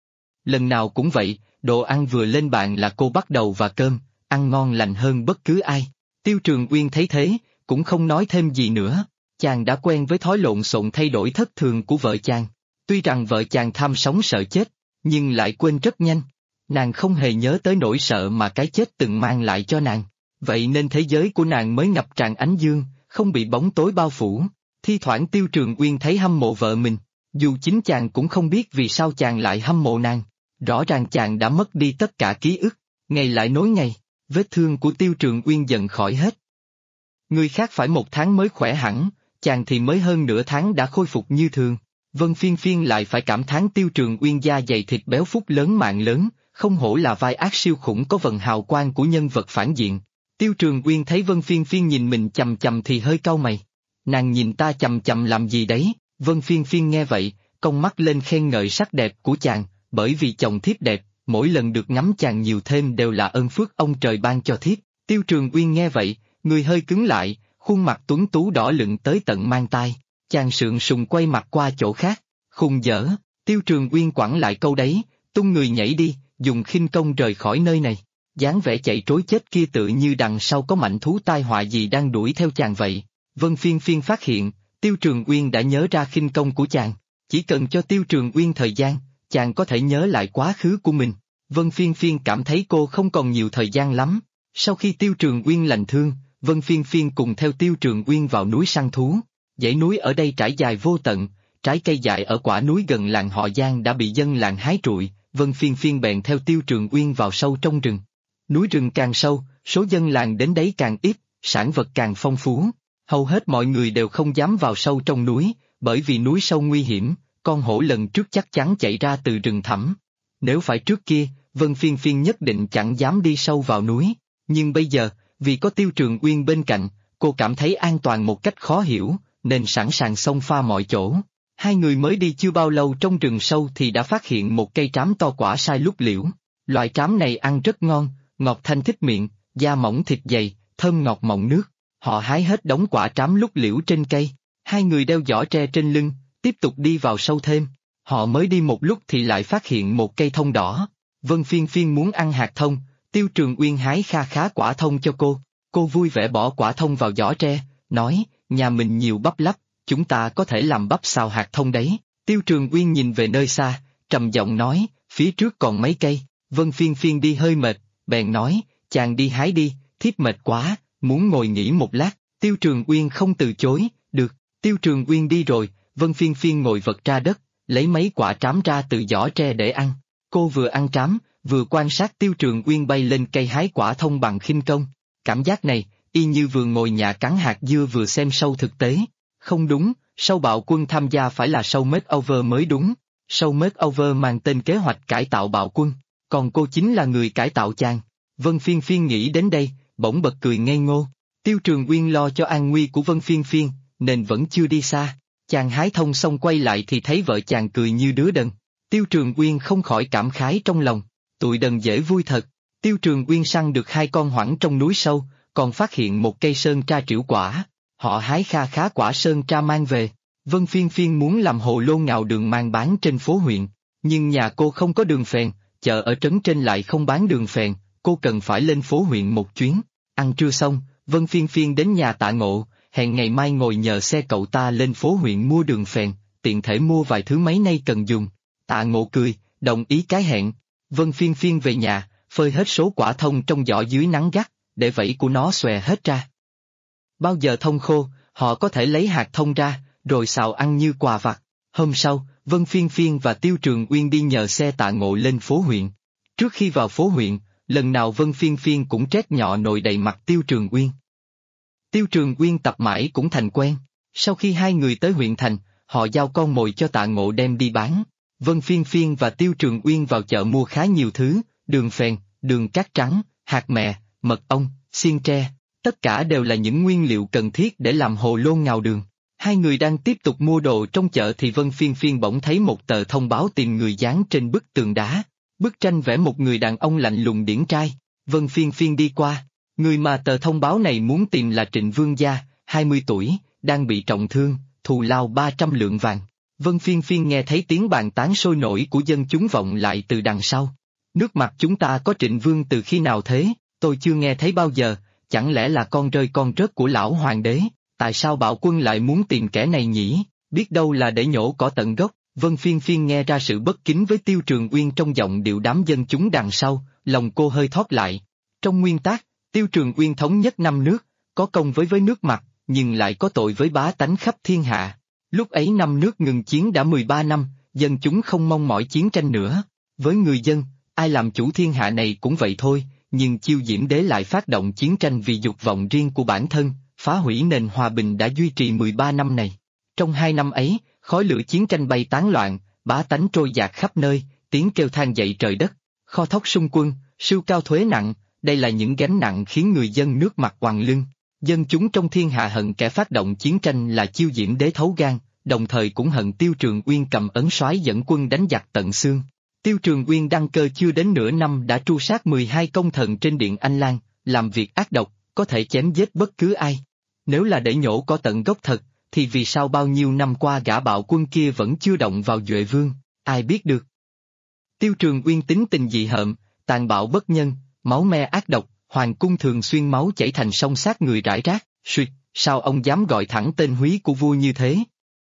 Lần nào cũng vậy, đồ ăn vừa lên bàn là cô bắt đầu và cơm, ăn ngon lành hơn bất cứ ai. Tiêu Trường Uyên thấy thế, cũng không nói thêm gì nữa. Chàng đã quen với thói lộn xộn thay đổi thất thường của vợ chàng. Tuy rằng vợ chàng tham sống sợ chết, nhưng lại quên rất nhanh. Nàng không hề nhớ tới nỗi sợ mà cái chết từng mang lại cho nàng. Vậy nên thế giới của nàng mới ngập tràn ánh dương, không bị bóng tối bao phủ. Thi thoảng Tiêu Trường Uyên thấy hâm mộ vợ mình, dù chính chàng cũng không biết vì sao chàng lại hâm mộ nàng. Rõ ràng chàng đã mất đi tất cả ký ức, ngày lại nối ngày, vết thương của Tiêu Trường Uyên dần khỏi hết. Người khác phải 1 tháng mới khỏe hẳn, chàng thì mới hơn nửa tháng đã khôi phục như thường. Vân Phiên Phiên lại phải cảm thán Tiêu Trường Uyên da dày thịt béo phúc lớn mạng lớn, không hổ là vai ác siêu khủng có vần hào quang của nhân vật phản diện. Tiêu Trường Uyên thấy Vân Phiên Phiên nhìn mình chằm chằm thì hơi cau mày. Nàng nhìn ta chằm chằm làm gì đấy? Vân Phiên Phiên nghe vậy, cong mắt lên khen ngợi sắc đẹp của chàng, bởi vì chồng thiếp đẹp, mỗi lần được ngắm chàng nhiều thêm đều là ơn phước ông trời ban cho thiếp. Tiêu Trường Uyên nghe vậy, người hơi cứng lại, khuôn mặt tuấn tú đỏ lựng tới tận mang tai. Chàng sượng sùng quay mặt qua chỗ khác, khùng dở. Tiêu Trường Uyên quẳng lại câu đấy, tung người nhảy đi, dùng khinh công rời khỏi nơi này. Dáng vẻ chạy trối chết kia tự như đằng sau có mạnh thú tai họa gì đang đuổi theo chàng vậy. Vân Phiên Phiên phát hiện, Tiêu Trường Uyên đã nhớ ra khinh công của chàng. Chỉ cần cho Tiêu Trường Uyên thời gian, chàng có thể nhớ lại quá khứ của mình. Vân Phiên Phiên cảm thấy cô không còn nhiều thời gian lắm. Sau khi Tiêu Trường Uyên lành thương, Vân Phiên Phiên cùng theo Tiêu Trường Uyên vào núi săn thú. Dãy núi ở đây trải dài vô tận, trái cây dại ở quả núi gần làng họ Giang đã bị dân làng hái trụi, Vân Phiên Phiên bèn theo Tiêu Trường Uyên vào sâu trong rừng. Núi rừng càng sâu, số dân làng đến đấy càng ít, sản vật càng phong phú. Hầu hết mọi người đều không dám vào sâu trong núi, bởi vì núi sâu nguy hiểm, con hổ lần trước chắc chắn chạy ra từ rừng thẳm. Nếu phải trước kia, Vân Phiên Phiên nhất định chẳng dám đi sâu vào núi, nhưng bây giờ, vì có Tiêu Trường Uyên bên cạnh, cô cảm thấy an toàn một cách khó hiểu, nên sẵn sàng xông pha mọi chỗ. Hai người mới đi chưa bao lâu trong rừng sâu thì đã phát hiện một cây trám to quả sai lúc liễu. Loại trám này ăn rất ngon, ngọt thanh thích miệng, da mỏng thịt dày, thơm ngọt mọng nước. Họ hái hết đống quả trám lúc liễu trên cây. Hai người đeo giỏ tre trên lưng, tiếp tục đi vào sâu thêm. Họ mới đi một lúc thì lại phát hiện một cây thông đỏ. Vân Phiên Phiên muốn ăn hạt thông, Tiêu Trường Uyên hái kha khá quả thông cho cô. Cô vui vẻ bỏ quả thông vào giỏ tre, nói, nhà mình nhiều bắp lắp, chúng ta có thể làm bắp xào hạt thông đấy. Tiêu Trường Uyên nhìn về nơi xa, trầm giọng nói, phía trước còn mấy cây. Vân Phiên Phiên đi hơi mệt, bèn nói, chàng đi hái đi, thiếp mệt quá, muốn ngồi nghỉ một lát. Tiêu Trường Uyên không từ chối, được. Tiêu Trường Uyên đi rồi, Vân Phiên Phiên ngồi vật ra đất, lấy mấy quả trám ra từ giỏ tre để ăn. Cô vừa ăn trám, vừa quan sát Tiêu Trường Uyên bay lên cây hái quả thông bằng khinh công. Cảm giác này, y như vừa ngồi nhà cắn hạt dưa vừa xem show thực tế. Không đúng, Show bạo quân tham gia phải là show makeover mới đúng. Show makeover mang tên kế hoạch cải tạo bạo quân, còn cô chính là người cải tạo chàng. Vân Phiên Phiên nghĩ đến đây, bỗng bật cười ngây ngô. Tiêu Trường Uyên lo cho an nguy của Vân Phiên Phiên, nên vẫn chưa đi xa. Chàng hái thông xong quay lại thì thấy vợ chàng cười như đứa đần. Tiêu Trường Uyên không khỏi cảm khái trong lòng, tụi đần dễ vui thật. Tiêu Trường Uyên săn được 2 con hoảng trong núi sâu, còn phát hiện một cây sơn tra trĩu quả. Họ hái kha khá quả sơn tra mang về. Vân Phiên Phiên muốn làm hồ lô ngào đường mang bán trên phố huyện, nhưng nhà cô không có đường phèn, chợ ở trấn trên lại không bán đường phèn, cô cần phải lên phố huyện một chuyến. Ăn trưa xong, Vân Phiên Phiên đến nhà Tạ Ngộ, hẹn ngày mai ngồi nhờ xe cậu ta lên phố huyện mua đường phèn, tiện thể mua vài thứ mấy nay cần dùng. Tạ Ngộ cười, đồng ý cái hẹn. Vân Phiên Phiên về nhà, phơi hết số quả thông trong giỏ dưới nắng gắt, để vảy của nó xòe hết ra. Bao giờ thông khô, họ có thể lấy hạt thông ra, rồi xào ăn như quà vặt. Hôm sau, Vân Phiên Phiên và Tiêu Trường Uyên đi nhờ xe Tạ Ngộ lên phố huyện. Trước khi vào phố huyện, lần nào Vân Phiên Phiên cũng trét nhọ nồi đầy mặt Tiêu Trường Uyên. Tiêu Trường Uyên tập mãi cũng thành quen. Sau khi hai người tới huyện thành, họ giao con mồi cho Tạ Ngộ đem đi bán. Vân Phiên Phiên và Tiêu Trường Uyên vào chợ mua khá nhiều thứ, đường phèn, đường cát trắng, hạt mè, mật ong, xiên tre, tất cả đều là những nguyên liệu cần thiết để làm hồ lô ngào đường. Hai người đang tiếp tục mua đồ trong chợ thì Vân Phiên Phiên bỗng thấy một tờ thông báo tìm người dán trên bức tường đá. Bức tranh vẽ một người đàn ông lạnh lùng điển trai. Vân Phiên Phiên đi qua. Người mà tờ thông báo này muốn tìm là Trịnh Vương Gia, 20 tuổi, đang bị trọng thương, thù lao 300 lượng vàng. Vân Phiên Phiên nghe thấy tiếng bàn tán sôi nổi của dân chúng vọng lại từ đằng sau. Nước mặt chúng ta có Trịnh Vương từ khi nào thế? Tôi chưa nghe thấy bao giờ, chẳng lẽ là con rơi con rớt của lão hoàng đế? Tại sao bạo quân lại muốn tìm kẻ này nhỉ? Biết đâu là để nhổ cỏ tận gốc. Vân Phiên Phiên nghe ra sự bất kính với Tiêu Trường Uyên trong giọng điệu đám dân chúng đằng sau, lòng cô hơi thót lại. Trong nguyên tắc, Tiêu Trường Uyên thống nhất 5 nước, có công với nước mặt, nhưng lại có tội với bá tánh khắp thiên hạ. Lúc ấy 5 nước ngừng chiến đã 13 năm, dân chúng không mong mỏi chiến tranh nữa. Với người dân, ai làm chủ thiên hạ này cũng vậy thôi, nhưng Chiêu Diễm Đế lại phát động chiến tranh vì dục vọng riêng của bản thân, phá hủy nền hòa bình đã duy trì 13 năm này. Trong 2 năm ấy, khói lửa chiến tranh bay tán loạn, bá tánh trôi dạt khắp nơi, tiếng kêu than dậy trời đất, kho thóc xung quân, sưu cao thuế nặng, đây là những gánh nặng khiến người dân nước mặt quằn lưng. Dân chúng trong thiên hạ hận kẻ phát động chiến tranh là Chiêu Diễm Đế thấu gan, đồng thời cũng hận Tiêu Trường Uyên cầm ấn soái dẫn quân đánh giặc tận xương. Tiêu Trường Uyên đăng cơ chưa đến nửa năm đã tru sát 12 công thần trên điện Anh Lan, làm việc ác độc, có thể chém giết bất cứ ai. Nếu là để nhổ cỏ tận gốc thật, thì vì sao bao nhiêu năm qua gã bạo quân kia vẫn chưa động vào Duệ Vương, ai biết được. Tiêu Trường Uyên tính tình dị hợm, tàn bạo bất nhân, máu me ác độc, hoàng cung thường xuyên máu chảy thành sông sát người rải rác, suýt, sao ông dám gọi thẳng tên húy của vua như thế?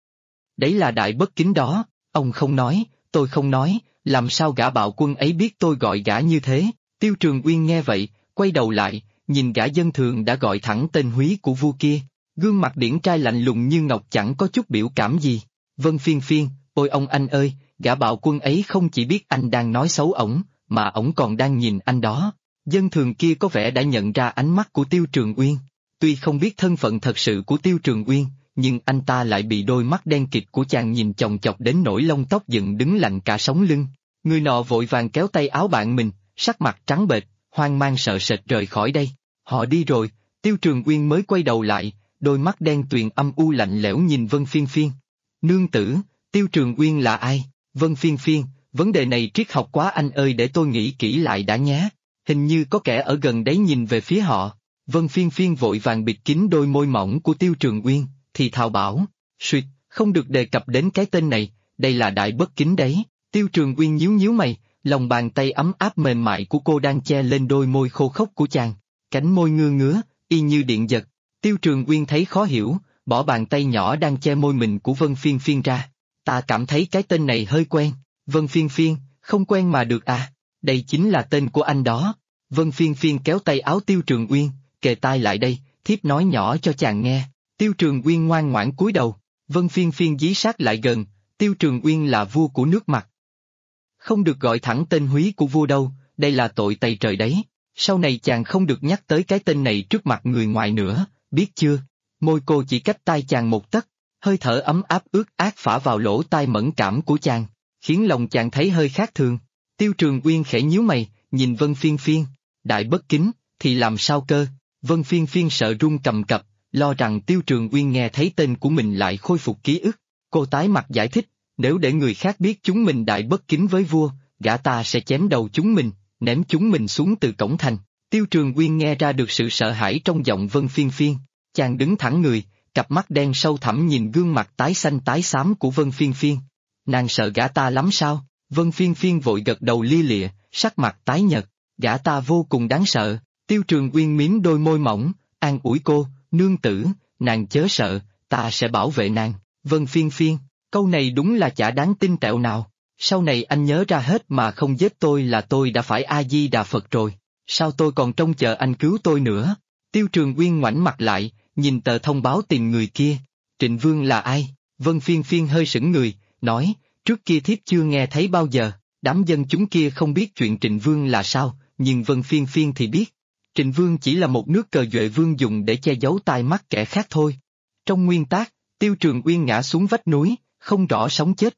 Đấy là đại bất kính đó, ông không nói, tôi không nói, làm sao gã bạo quân ấy biết tôi gọi gã như thế? Tiêu Trường Uyên nghe vậy, quay đầu lại, nhìn gã dân thường đã gọi thẳng tên húy của vua kia, gương mặt điển trai lạnh lùng như ngọc chẳng có chút biểu cảm gì. Vân Phiên Phiên, ôi ông anh ơi, gã bạo quân ấy không chỉ biết anh đang nói xấu ổng, mà ổng còn đang nhìn anh đó. Dân thường kia có vẻ đã nhận ra ánh mắt của Tiêu Trường Uyên. Tuy không biết thân phận thật sự của Tiêu Trường Uyên, nhưng anh ta lại bị đôi mắt đen kịt của chàng nhìn chòng chọc đến nỗi lông tóc dựng đứng lạnh cả sống lưng. Người nọ vội vàng kéo tay áo bạn mình, sắc mặt trắng bệch, hoang mang sợ sệt rời khỏi đây. Họ đi rồi, Tiêu Trường Uyên mới quay đầu lại, đôi mắt đen tuyền âm u lạnh lẽo nhìn Vân Phiên Phiên. Nương tử, Tiêu Trường Uyên là ai? Vân Phiên Phiên, vấn đề này triết học quá anh ơi, để tôi nghĩ kỹ lại đã nhé. Hình như có kẻ ở gần đấy nhìn về phía họ. Vân Phiên Phiên vội vàng bịt kín đôi môi mỏng của Tiêu Trường Uyên, thì thào bảo, suýt, không được đề cập đến cái tên này, đây là đại bất kính đấy. Tiêu Trường Uyên nhíu nhíu mày, lòng bàn tay ấm áp mềm mại của cô đang che lên đôi môi khô khốc của chàng, cánh môi ngưa ngứa, y như điện giật. Tiêu Trường Uyên thấy khó hiểu, bỏ bàn tay nhỏ đang che môi mình của Vân Phiên Phiên ra. Ta cảm thấy cái tên này hơi quen. Vân Phiên Phiên, không quen mà được à, đây chính là tên của anh đó. Vân Phiên Phiên kéo tay áo Tiêu Trường Uyên, kề tai lại đây, thiếp nói nhỏ cho chàng nghe. Tiêu Trường Uyên ngoan ngoãn cúi đầu, Vân Phiên Phiên dí sát lại gần, Tiêu Trường Uyên là vua của nước mặt. Không được gọi thẳng tên húy của vua đâu, đây là tội tày trời đấy. Sau này chàng không được nhắc tới cái tên này trước mặt người ngoài nữa, biết chưa? Môi cô chỉ cách tai chàng một tấc, Hơi thở ấm áp ướt át phả vào lỗ tai mẫn cảm của chàng, khiến lòng chàng thấy hơi khác thường. Tiêu Trường Uyên khẽ nhíu mày, nhìn Vân Phiên Phiên, đại bất kính, thì làm sao cơ? Vân Phiên Phiên sợ run cầm cập, lo rằng Tiêu Trường Uyên nghe thấy tên của mình lại khôi phục ký ức. Cô tái mặt giải thích, nếu để người khác biết chúng mình đại bất kính với vua, gã ta sẽ chém đầu chúng mình, ném chúng mình xuống từ cổng thành. Tiêu Trường Uyên nghe ra được sự sợ hãi trong giọng Vân Phiên Phiên, chàng đứng thẳng người, cặp mắt đen sâu thẳm nhìn gương mặt tái xanh tái xám của Vân Phiên Phiên. Nàng sợ gã ta lắm sao? Vân Phiên Phiên vội gật đầu lia lịa, sắc mặt tái nhợt, gã ta vô cùng đáng sợ. Tiêu Trường Uyên mím đôi môi mỏng, an ủi cô, nương tử, nàng chớ sợ, ta sẽ bảo vệ nàng. Vân Phiên Phiên, câu này đúng là chả đáng tin tẹo nào. Sau này anh nhớ ra hết mà không giết tôi là tôi đã phải A-di-đà Phật rồi. Sao tôi còn trông chờ anh cứu tôi nữa? Tiêu Trường Uyên ngoảnh mặt lại, nhìn tờ thông báo tìm người kia. Trịnh Vương là ai? Vân Phiên Phiên hơi sững người, nói, trước kia thiếp chưa nghe thấy bao giờ. Đám dân chúng kia không biết chuyện Trịnh Vương là sao, nhưng Vân Phiên Phiên thì biết. Trịnh Vương chỉ là một nước cờ Duệ Vương dùng để che giấu tai mắt kẻ khác thôi. Trong nguyên tác, Tiêu Trường Uyên ngã xuống vách núi, không rõ sống chết.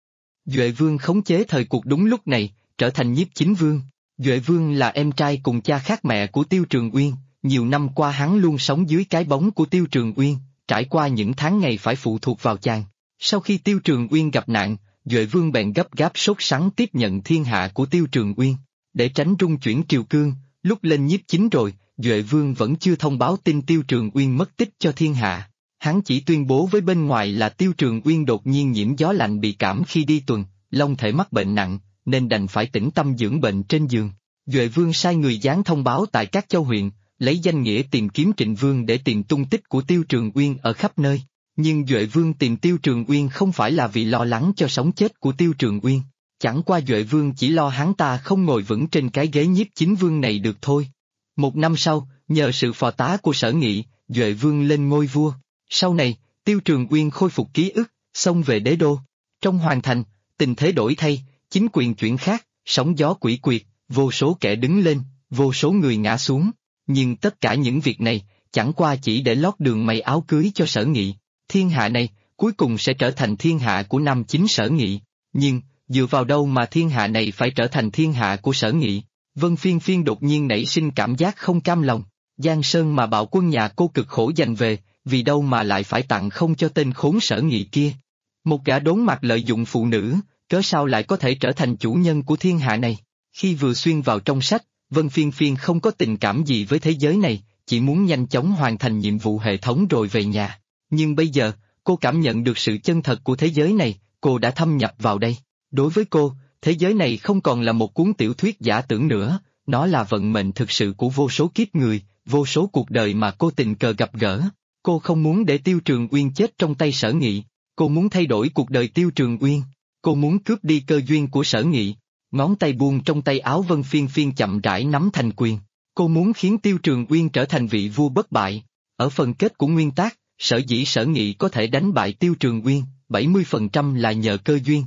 Duệ Vương khống chế thời cuộc đúng lúc này, trở thành nhiếp chính vương. Duệ Vương là em trai cùng cha khác mẹ của Tiêu Trường Uyên, nhiều năm qua hắn luôn sống dưới cái bóng của Tiêu Trường Uyên, trải qua những tháng ngày phải phụ thuộc vào chàng. Sau khi Tiêu Trường Uyên gặp nạn, Duệ Vương bèn gấp gáp sốt sắng tiếp nhận thiên hạ của Tiêu Trường Uyên. Để tránh rung chuyển triều cương, lúc lên nhiếp chính rồi, Duệ Vương vẫn chưa thông báo tin Tiêu Trường Uyên mất tích cho thiên hạ. Hắn chỉ tuyên bố với bên ngoài là Tiêu Trường Uyên đột nhiên nhiễm gió lạnh bị cảm khi đi tuần, long thể mắc bệnh nặng, nên đành phải tĩnh tâm dưỡng bệnh trên giường. Duệ Vương sai người dán thông báo tại các châu huyện, lấy danh nghĩa tìm kiếm Trịnh Vương để tìm tung tích của Tiêu Trường Uyên ở khắp nơi. Nhưng Duệ Vương tìm Tiêu Trường Uyên không phải là vì lo lắng cho sống chết của Tiêu Trường Uyên, chẳng qua Duệ Vương chỉ lo hắn ta không ngồi vững trên cái ghế nhiếp chính vương này được thôi. Một năm sau, nhờ sự phò tá của Sở Nghị, Duệ Vương lên ngôi vua. Sau này, Tiêu Trường Uyên khôi phục ký ức, xông về đế đô. Trong hoàng thành, tình thế đổi thay, chính quyền chuyển khác, sóng gió quỷ quyệt, vô số kẻ đứng lên, vô số người ngã xuống. Nhưng tất cả những việc này, chẳng qua chỉ để lót đường mày áo cưới cho Sở Nghị. Thiên hạ này, cuối cùng sẽ trở thành thiên hạ của nam chính Sở Nghị. Nhưng, dựa vào đâu mà thiên hạ này phải trở thành thiên hạ của Sở Nghị? Vân Phiên Phiên đột nhiên nảy sinh cảm giác không cam lòng. Giang Sơn mà bạo quân nhà cô cực khổ giành về, vì đâu mà lại phải tặng không cho tên khốn Sở Nghị kia. Một gã đốn mặt lợi dụng phụ nữ, cớ sao lại có thể trở thành chủ nhân của thiên hạ này? Khi vừa xuyên vào trong sách, Vân Phiên Phiên không có tình cảm gì với thế giới này, chỉ muốn nhanh chóng hoàn thành nhiệm vụ hệ thống rồi về nhà. Nhưng bây giờ, cô cảm nhận được sự chân thật của thế giới này, cô đã thâm nhập vào đây. Đối với cô, thế giới này không còn là một cuốn tiểu thuyết giả tưởng nữa, nó là vận mệnh thực sự của vô số kiếp người, vô số cuộc đời mà cô tình cờ gặp gỡ. Cô không muốn để Tiêu Trường Uyên chết trong tay Sở Nghị, cô muốn thay đổi cuộc đời Tiêu Trường Uyên, cô muốn cướp đi cơ duyên của Sở Nghị. Ngón tay buông trong tay áo Vân Phiên Phiên chậm rãi nắm thành quyền. Cô muốn khiến Tiêu Trường Uyên trở thành vị vua bất bại. Ở phần kết của nguyên tác, sở dĩ Sở Nghị có thể đánh bại Tiêu Trường Uyên, 70% là nhờ cơ duyên,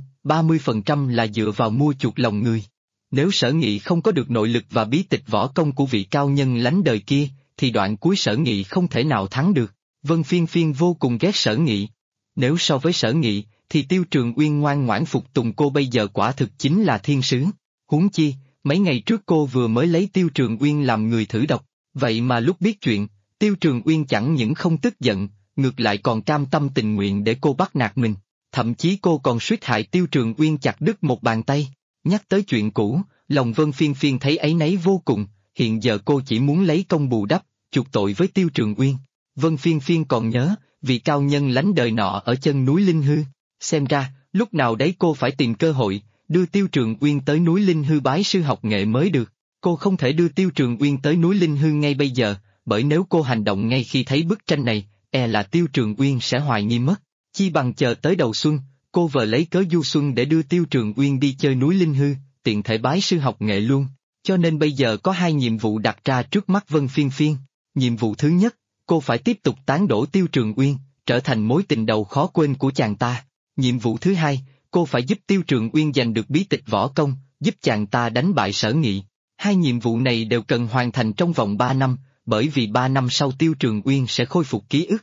30% là dựa vào mua chuộc lòng người. Nếu Sở Nghị không có được nội lực và bí tịch võ công của vị cao nhân lánh đời kia, thì đoạn cuối Sở Nghị không thể nào thắng được. Vân Phiên Phiên vô cùng ghét Sở Nghị. Nếu so với Sở Nghị, thì Tiêu Trường Uyên ngoan ngoãn phục tùng cô bây giờ quả thực chính là thiên sứ. Huống chi, mấy ngày trước cô vừa mới lấy Tiêu Trường Uyên làm người thử độc, vậy mà lúc biết chuyện, Tiêu Trường Uyên chẳng những không tức giận, ngược lại còn cam tâm tình nguyện để cô bắt nạt mình. Thậm chí cô còn suýt hại Tiêu Trường Uyên chặt đứt một bàn tay. Nhắc tới chuyện cũ, lòng Vân Phiên Phiên thấy áy náy vô cùng, hiện giờ cô chỉ muốn lấy công bù đắp, chuộc tội với Tiêu Trường Uyên. Vân Phiên Phiên còn nhớ, vị cao nhân lánh đời nọ ở chân núi Linh Hư. Xem ra, lúc nào đấy cô phải tìm cơ hội, đưa Tiêu Trường Uyên tới núi Linh Hư bái sư học nghệ mới được. Cô không thể đưa Tiêu Trường Uyên tới núi Linh Hư ngay bây giờ, bởi nếu cô hành động ngay khi thấy bức tranh này, là Tiêu Trường Uyên sẽ hoài nghi mất. Chi bằng chờ tới đầu xuân, cô vợ lấy cớ du xuân để đưa Tiêu Trường Uyên đi chơi núi Linh Hư, tiện thể bái sư học nghệ luôn. Cho nên bây giờ có hai nhiệm vụ đặt ra trước mắt Vân Phiên Phiên. Nhiệm vụ thứ nhất, cô phải tiếp tục tán đổ Tiêu Trường Uyên, trở thành mối tình đầu khó quên của chàng ta. Nhiệm vụ thứ hai, cô phải giúp Tiêu Trường Uyên giành được bí tịch võ công, giúp chàng ta đánh bại Sở Nghị. Hai nhiệm vụ này đều cần hoàn thành trong vòng 3 năm, bởi vì 3 năm sau Tiêu Trường Uyên sẽ khôi phục ký ức.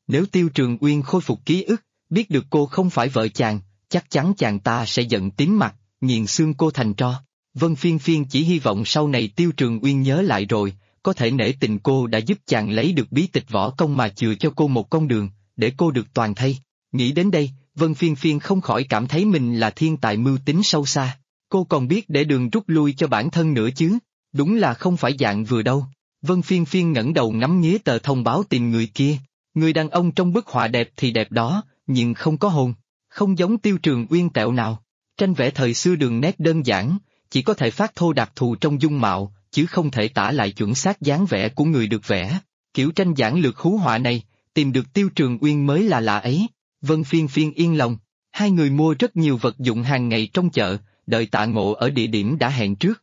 Nếu Tiêu Trường Uyên khôi phục ký ức, biết được cô không phải vợ chàng, chắc chắn chàng ta sẽ giận tím mặt, nghiền xương cô thành tro. Vân Phiên Phiên chỉ hy vọng sau này Tiêu Trường Uyên nhớ lại rồi, có thể nể tình cô đã giúp chàng lấy được bí tịch võ công mà chừa cho cô một con đường, để cô được toàn thây. Nghĩ đến đây, Vân Phiên Phiên không khỏi cảm thấy mình là thiên tài mưu tính sâu xa. Cô còn biết để đường rút lui cho bản thân nữa chứ, đúng là không phải dạng vừa đâu. Vân Phiên Phiên ngẩng đầu ngắm nghía tờ thông báo tìm người kia. Người đàn ông trong bức họa đẹp thì đẹp đó, nhưng không có hồn, không giống Tiêu Trường Uyên tẹo nào. Tranh vẽ thời xưa đường nét đơn giản, chỉ có thể phát thô đặc thù trong dung mạo, chứ không thể tả lại chuẩn xác dáng vẻ của người được vẽ. Kiểu tranh giản lược hú họa này, tìm được Tiêu Trường Uyên mới là lạ ấy. Vân Phiên Phiên yên lòng, hai người mua rất nhiều vật dụng hàng ngày trong chợ, đợi Tạ Ngộ ở địa điểm đã hẹn trước.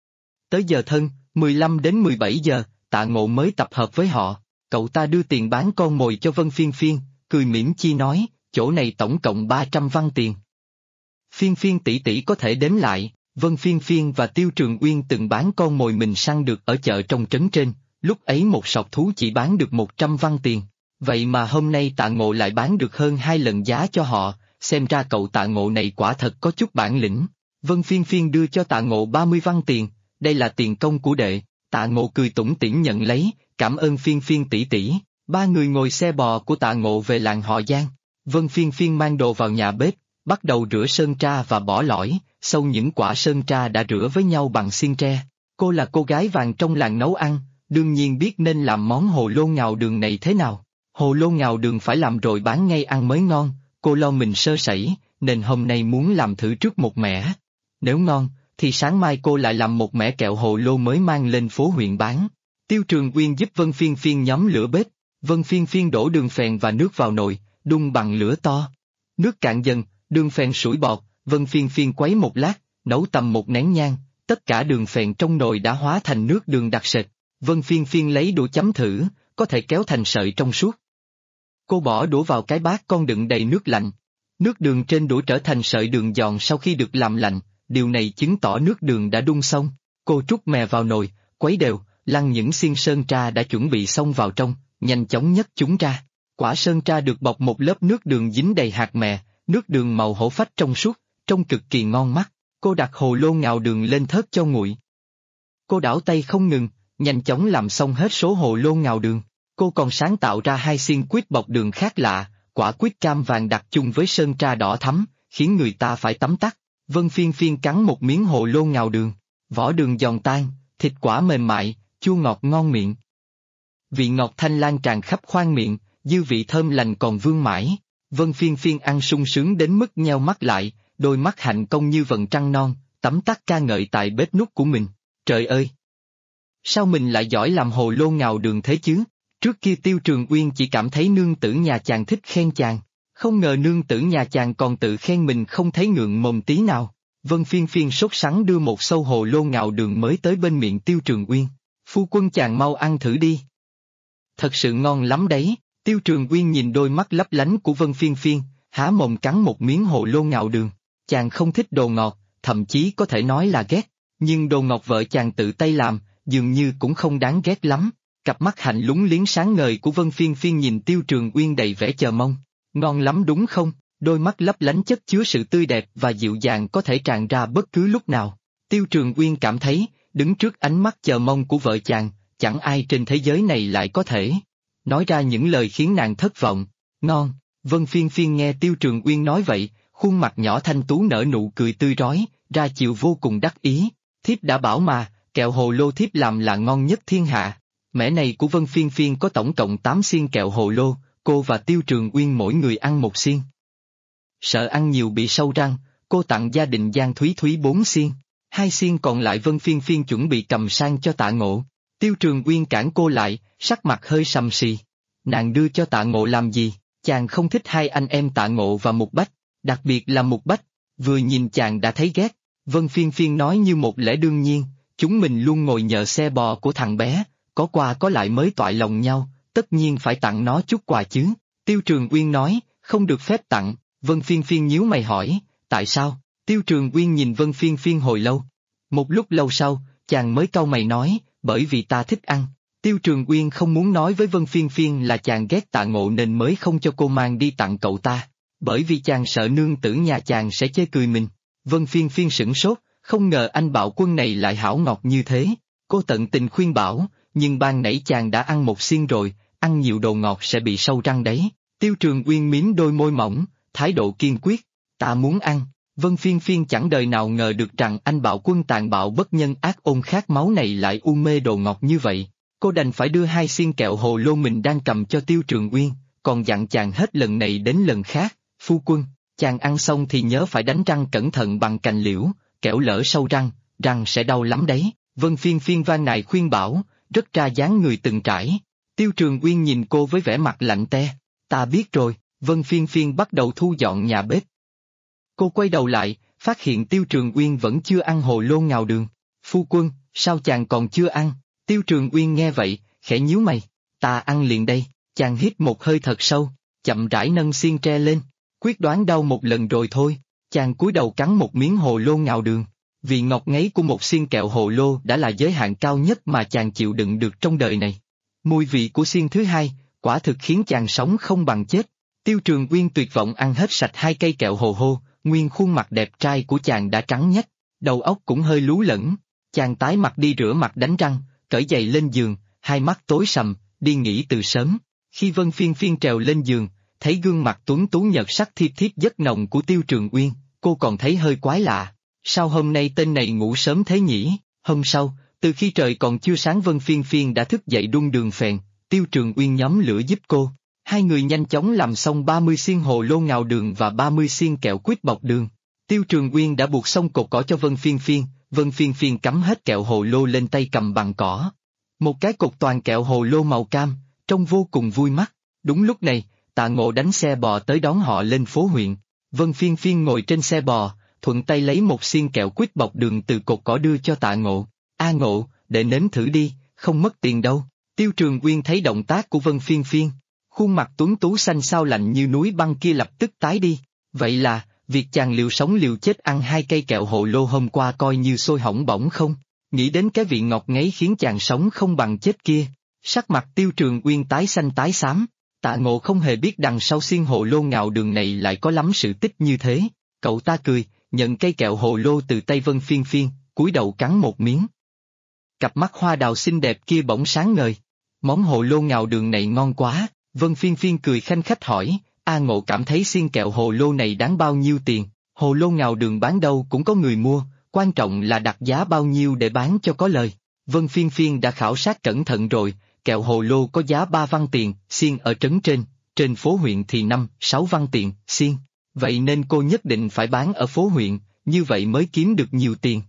Tới giờ thân, 15 đến 17 giờ, Tạ Ngộ mới tập hợp với họ. Cậu ta đưa tiền bán con mồi cho Vân Phiên Phiên, cười mỉm chi nói, chỗ này tổng cộng 300 văn tiền. Phiên Phiên tỷ tỷ có thể đếm lại. Vân Phiên Phiên và Tiêu Trường Uyên từng bán con mồi mình săn được ở chợ trong trấn trên, lúc ấy một sọt thú chỉ bán được 100 văn tiền. Vậy mà hôm nay Tạ Ngộ lại bán được hơn 2 lần giá cho họ, xem ra cậu Tạ Ngộ này quả thật có chút bản lĩnh. Vân Phiên Phiên đưa cho Tạ Ngộ 30 văn tiền, đây là tiền công của đệ. Tạ Ngộ cười tủm tỉm nhận lấy, cảm ơn Phiên Phiên tỷ tỷ. Ba người ngồi xe bò của Tạ Ngộ về làng họ Giang. Vân Phiên Phiên mang đồ vào nhà bếp, bắt đầu rửa sơn tra và bỏ lõi, sau những quả sơn tra đã rửa với nhau bằng xiên tre. Cô là cô gái vàng trong làng nấu ăn, đương nhiên biết nên làm món hồ lô ngào đường này thế nào. Hồ lô ngào đường phải làm rồi bán ngay ăn mới ngon, cô lo mình sơ sẩy, nên hôm nay muốn làm thử trước một mẻ. Nếu ngon, thì sáng mai cô lại làm một mẻ kẹo hồ lô mới mang lên phố huyện bán. Tiêu Trường Uyên giúp Vân Phiên Phiên nhóm lửa bếp, Vân Phiên Phiên đổ đường phèn và nước vào nồi, đun bằng lửa to. Nước cạn dần, đường phèn sủi bọt, Vân Phiên Phiên quấy một lát, nấu tầm một nén nhang, tất cả đường phèn trong nồi đã hóa thành nước đường đặc sệt. Vân Phiên Phiên lấy đũa chấm thử, có thể kéo thành sợi trong suốt. Cô bỏ đũa vào cái bát con đựng đầy nước lạnh. Nước đường trên đũa trở thành sợi đường giòn sau khi được làm lạnh, điều này chứng tỏ nước đường đã đun xong. Cô trút mè vào nồi, quấy đều, lăn những xiên sơn tra đã chuẩn bị xong vào trong, nhanh chóng nhấc chúng ra. Quả sơn tra được bọc một lớp nước đường dính đầy hạt mè, nước đường màu hổ phách trong suốt, trông cực kỳ ngon mắt. Cô đặt hồ lô ngào đường lên thớt cho nguội. Cô đảo tay không ngừng, nhanh chóng làm xong hết số hồ lô ngào đường. Cô còn sáng tạo ra 2 xiên quýt bọc đường khác lạ, quả quýt cam vàng đặc chung với sơn tra đỏ thắm, khiến người ta phải tấm tắc. Vân Phiên Phiên cắn một miếng hồ lô ngào đường, vỏ đường giòn tan, thịt quả mềm mại, chua ngọt ngon miệng. Vị ngọt thanh lan tràn khắp khoang miệng, dư vị thơm lành còn vương mãi. Vân Phiên Phiên ăn sung sướng đến mức nheo mắt lại, đôi mắt hạnh công như vầng trăng non, tấm tắc ca ngợi tại bếp núc của mình. Trời ơi! Sao mình lại giỏi làm hồ lô ngào đường thế chứ? Trước kia Tiêu Trường Uyên chỉ cảm thấy nương tử nhà chàng thích khen chàng, không ngờ nương tử nhà chàng còn tự khen mình không thấy ngượng mồm tí nào. Vân Phiên Phiên sốt sắng đưa một sâu hồ lô ngào đường mới tới bên miệng Tiêu Trường Uyên. Phu quân chàng mau ăn thử đi. Thật sự ngon lắm đấy. Tiêu Trường Uyên nhìn đôi mắt lấp lánh của Vân Phiên Phiên, há mồm cắn một miếng hồ lô ngào đường. Chàng không thích đồ ngọt, thậm chí có thể nói là ghét, nhưng đồ ngọt vợ chàng tự tay làm, dường như cũng không đáng ghét lắm. Cặp mắt hạnh lúng liếng sáng ngời của Vân Phiên Phiên nhìn Tiêu Trường Uyên đầy vẻ chờ mong. Ngon lắm đúng không? Đôi mắt lấp lánh chất chứa sự tươi đẹp và dịu dàng có thể tràn ra bất cứ lúc nào. Tiêu Trường Uyên cảm thấy, đứng trước ánh mắt chờ mong của vợ chàng, chẳng ai trên thế giới này lại có thể nói ra những lời khiến nàng thất vọng. Ngon. Vân Phiên Phiên nghe Tiêu Trường Uyên nói vậy, khuôn mặt nhỏ thanh tú nở nụ cười tươi rói, ra chiều vô cùng đắc ý. Thiếp đã bảo mà, kẹo hồ lô thiếp làm là ngon nhất thiên hạ. Mẻ này của Vân Phiên Phiên có tổng cộng 8 xiên kẹo hồ lô, cô và Tiêu Trường Uyên mỗi người ăn 1 xiên. Sợ ăn nhiều bị sâu răng, cô tặng gia đình Giang Thúy Thúy 4 xiên, 2 xiên còn lại Vân Phiên Phiên chuẩn bị cầm sang cho Tạ Ngộ. Tiêu Trường Uyên cản cô lại, sắc mặt hơi sầm sì. Nàng đưa cho Tạ Ngộ làm gì? Chàng không thích hai anh em Tạ Ngộ và Mục Bách, đặc biệt là Mục Bách, vừa nhìn chàng đã thấy ghét. Vân Phiên Phiên nói như một lẽ đương nhiên, chúng mình luôn ngồi nhờ xe bò của thằng bé, có qua có lại mới toại lòng nhau, tất nhiên phải tặng nó chút quà chứ. Tiêu Trường Uyên nói, không được phép tặng. Vân Phiên Phiên nhíu mày hỏi, tại sao? Tiêu Trường Uyên nhìn Vân Phiên Phiên hồi lâu. Một lúc lâu sau, chàng mới cau mày nói, bởi vì ta thích ăn. Tiêu Trường Uyên không muốn nói với Vân Phiên Phiên là chàng ghét Tạ Ngộ nên mới không cho cô mang đi tặng cậu ta, bởi vì chàng sợ nương tử nhà chàng sẽ chê cười mình. Vân Phiên Phiên sửng sốt, không ngờ anh Bạo Quân này lại hảo ngọt như thế. Cô tận tình khuyên bảo, nhưng ban nãy chàng đã ăn một xiên rồi, ăn nhiều đồ ngọt sẽ bị sâu răng đấy. Tiêu Trường Uyên mím đôi môi mỏng, thái độ kiên quyết, ta muốn ăn. Vân Phiên Phiên chẳng đời nào ngờ được rằng anh Bạo Quân tàn bạo bất nhân ác ôn khát máu này lại u mê đồ ngọt như vậy. Cô đành phải đưa 2 xiên kẹo hồ lô mình đang cầm cho Tiêu Trường Uyên, còn dặn chàng hết lần này đến lần khác, phu quân, chàng ăn xong thì nhớ phải đánh răng cẩn thận bằng cành liễu, kẻo lỡ sâu răng, răng sẽ đau lắm đấy. Vân Phiên Phiên van nài khuyên bảo, rất ra dáng người từng trải. Tiêu Trường Uyên nhìn cô với vẻ mặt lạnh te, ta biết rồi. Vân Phiên Phiên bắt đầu thu dọn nhà bếp. Cô quay đầu lại, phát hiện Tiêu Trường Uyên vẫn chưa ăn hồ lô ngào đường. Phu quân, sao chàng còn chưa ăn? Tiêu Trường Uyên nghe vậy, khẽ nhíu mày. Ta ăn liền đây. Chàng hít một hơi thật sâu, chậm rãi nâng xiên tre lên. Quyết đoán đau một lần rồi thôi. Chàng cúi đầu cắn một miếng hồ lô ngào đường. Vị ngọt ngấy của một xiên kẹo hồ lô đã là giới hạn cao nhất mà chàng chịu đựng được trong đời này. Mùi vị của xiên thứ hai, quả thực khiến chàng sống không bằng chết. Tiêu Trường Uyên tuyệt vọng ăn hết sạch 2 cây kẹo hồ hô, nguyên khuôn mặt đẹp trai của chàng đã trắng nhách, đầu óc cũng hơi lú lẫn. Chàng tái mặt đi rửa mặt đánh răng, cởi giày lên giường, hai mắt tối sầm, đi nghỉ từ sớm. Khi Vân Phiên Phiên trèo lên giường, thấy gương mặt tuấn tú nhợt sắc thiếp thiếp rất nồng của Tiêu Trường Uyên, cô còn thấy hơi quái lạ. Sao hôm nay tên này ngủ sớm thế nhỉ? Hôm sau, từ khi trời còn chưa sáng Vân Phiên Phiên đã thức dậy đun đường phèn, Tiêu Trường Uyên nhóm lửa giúp cô. 2 người nhanh chóng làm xong 30 xiên hồ lô ngào đường và 30 xiên kẹo quýt bọc đường. Tiêu Trường Uyên đã buộc xong cột cỏ cho Vân Phiên Phiên, Vân Phiên Phiên cắm hết kẹo hồ lô lên tay cầm bằng cỏ. Một cái cột toàn kẹo hồ lô màu cam, trông vô cùng vui mắt. Đúng lúc này, Tạ Ngộ đánh xe bò tới đón họ lên phố huyện. Vân Phiên Phiên ngồi trên xe bò, thuận tay lấy một xiên kẹo quýt bọc đường từ cột cỏ đưa cho Tạ Ngộ. A Ngộ, để nếm thử đi, không mất tiền đâu. Tiêu Trường Uyên thấy động tác của Vân Phiên Phiên, khuôn mặt tuấn tú xanh xao lạnh như núi băng kia lập tức tái đi. Vậy là, việc chàng liều sống liều chết ăn 2 cây kẹo hồ lô hôm qua coi như sôi hỏng bỏng không? Nghĩ đến cái vị ngọt ngấy khiến chàng sống không bằng chết kia, sắc mặt Tiêu Trường Uyên tái xanh tái xám. Tạ Ngộ không hề biết đằng sau xiên hồ lô ngạo đường này lại có lắm sự tích như thế. Cậu ta cười, nhận cây kẹo hồ lô từ tay Vân Phiên Phiên, cúi đầu cắn một miếng. Cặp mắt hoa đào xinh đẹp kia bỗng sáng ngời. Món hồ lô ngạo đường này ngon quá. Vân Phiên Phiên cười khanh khách hỏi, A Ngộ cảm thấy xiên kẹo hồ lô này đáng bao nhiêu tiền? Hồ lô ngào đường bán đâu cũng có người mua, quan trọng là đặt giá bao nhiêu để bán cho có lời. Vân Phiên Phiên đã khảo sát cẩn thận rồi, kẹo hồ lô có giá 3 văn tiền, xiên ở trấn trên phố huyện thì 5-6 văn tiền, xiên. Vậy nên cô nhất định phải bán ở phố huyện, như vậy mới kiếm được nhiều tiền.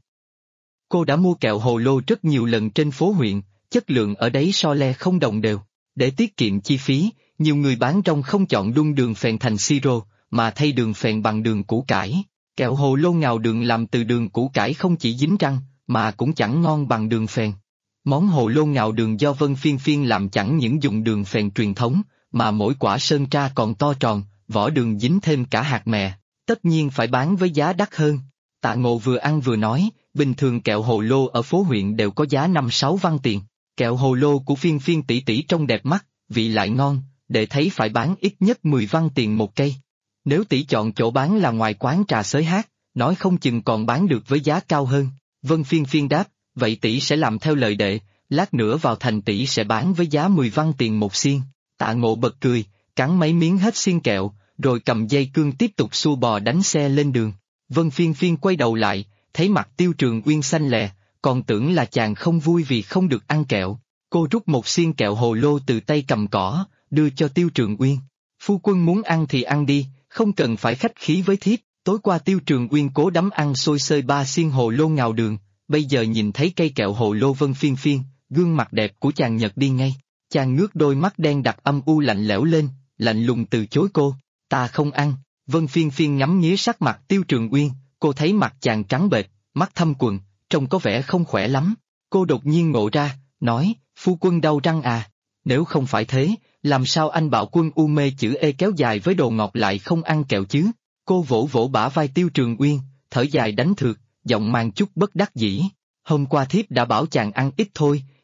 Cô đã mua kẹo hồ lô rất nhiều lần trên phố huyện, chất lượng ở đấy so le không đồng đều. Để tiết kiệm chi phí, nhiều người bán rong không chọn đun đường phèn thành siro, mà thay đường phèn bằng đường củ cải. Kẹo hồ lô ngào đường làm từ đường củ cải không chỉ dính răng, mà cũng chẳng ngon bằng đường phèn. Món hồ lô ngào đường do Vân Phiên Phiên làm chẳng những dùng đường phèn truyền thống, mà mỗi quả sơn tra còn to tròn, vỏ đường dính thêm cả hạt mè, tất nhiên phải bán với giá đắt hơn. Tạ Ngộ vừa ăn vừa nói, bình thường kẹo hồ lô ở phố huyện đều có giá 5-6 văn tiền. Kẹo hồ lô của Phiên Phiên tỷ tỷ trông đẹp mắt, vị lại ngon, để thấy phải bán ít nhất 10 văn tiền một cây. Nếu tỷ chọn chỗ bán là ngoài quán trà xới hát, nói không chừng còn bán được với giá cao hơn. Vân Phiên Phiên đáp, vậy tỷ sẽ làm theo lời đệ, lát nữa vào thành tỷ sẽ bán với giá 10 văn tiền một xiên. Tạ Ngộ bật cười, cắn mấy miếng hết xiên kẹo, rồi cầm dây cương tiếp tục xua bò đánh xe lên đường. Vân Phiên Phiên quay đầu lại, thấy mặt Tiêu Trường Uyên xanh lè, còn tưởng là chàng không vui vì không được ăn kẹo. Cô rút một xiên kẹo hồ lô từ tay cầm cỏ, đưa cho Tiêu Trường Uyên. Phu quân muốn ăn thì ăn đi, không cần phải khách khí với thiếp. Tối qua Tiêu Trường Uyên cố đắm ăn xôi xơi 3 xiên hồ lô ngào đường, bây giờ nhìn thấy cây kẹo hồ lô Vân Phiên Phiên, gương mặt đẹp của chàng nhợt đi ngay. Chàng ngước đôi mắt đen đặc âm u lạnh lẽo lên, lạnh lùng từ chối cô. Ta không ăn. Vân Phiên Phiên ngắm nghía sắc mặt Tiêu Trường Uyên, cô thấy mặt chàng trắng bệch, mắt thâm quầng, trông có vẻ không khỏe lắm. Cô đột nhiên ngộ ra, nói, phu quân đau răng à? Nếu không phải thế, làm sao anh Bạo Quân u mê chữ E kéo dài với đồ ngọt lại không ăn kẹo chứ? Cô vỗ vỗ bả vai Tiêu Trường Uyên, thở dài đánh thượt, giọng mang chút bất đắc dĩ. Hôm qua thiếp đã bảo chàng ăn ít thôi,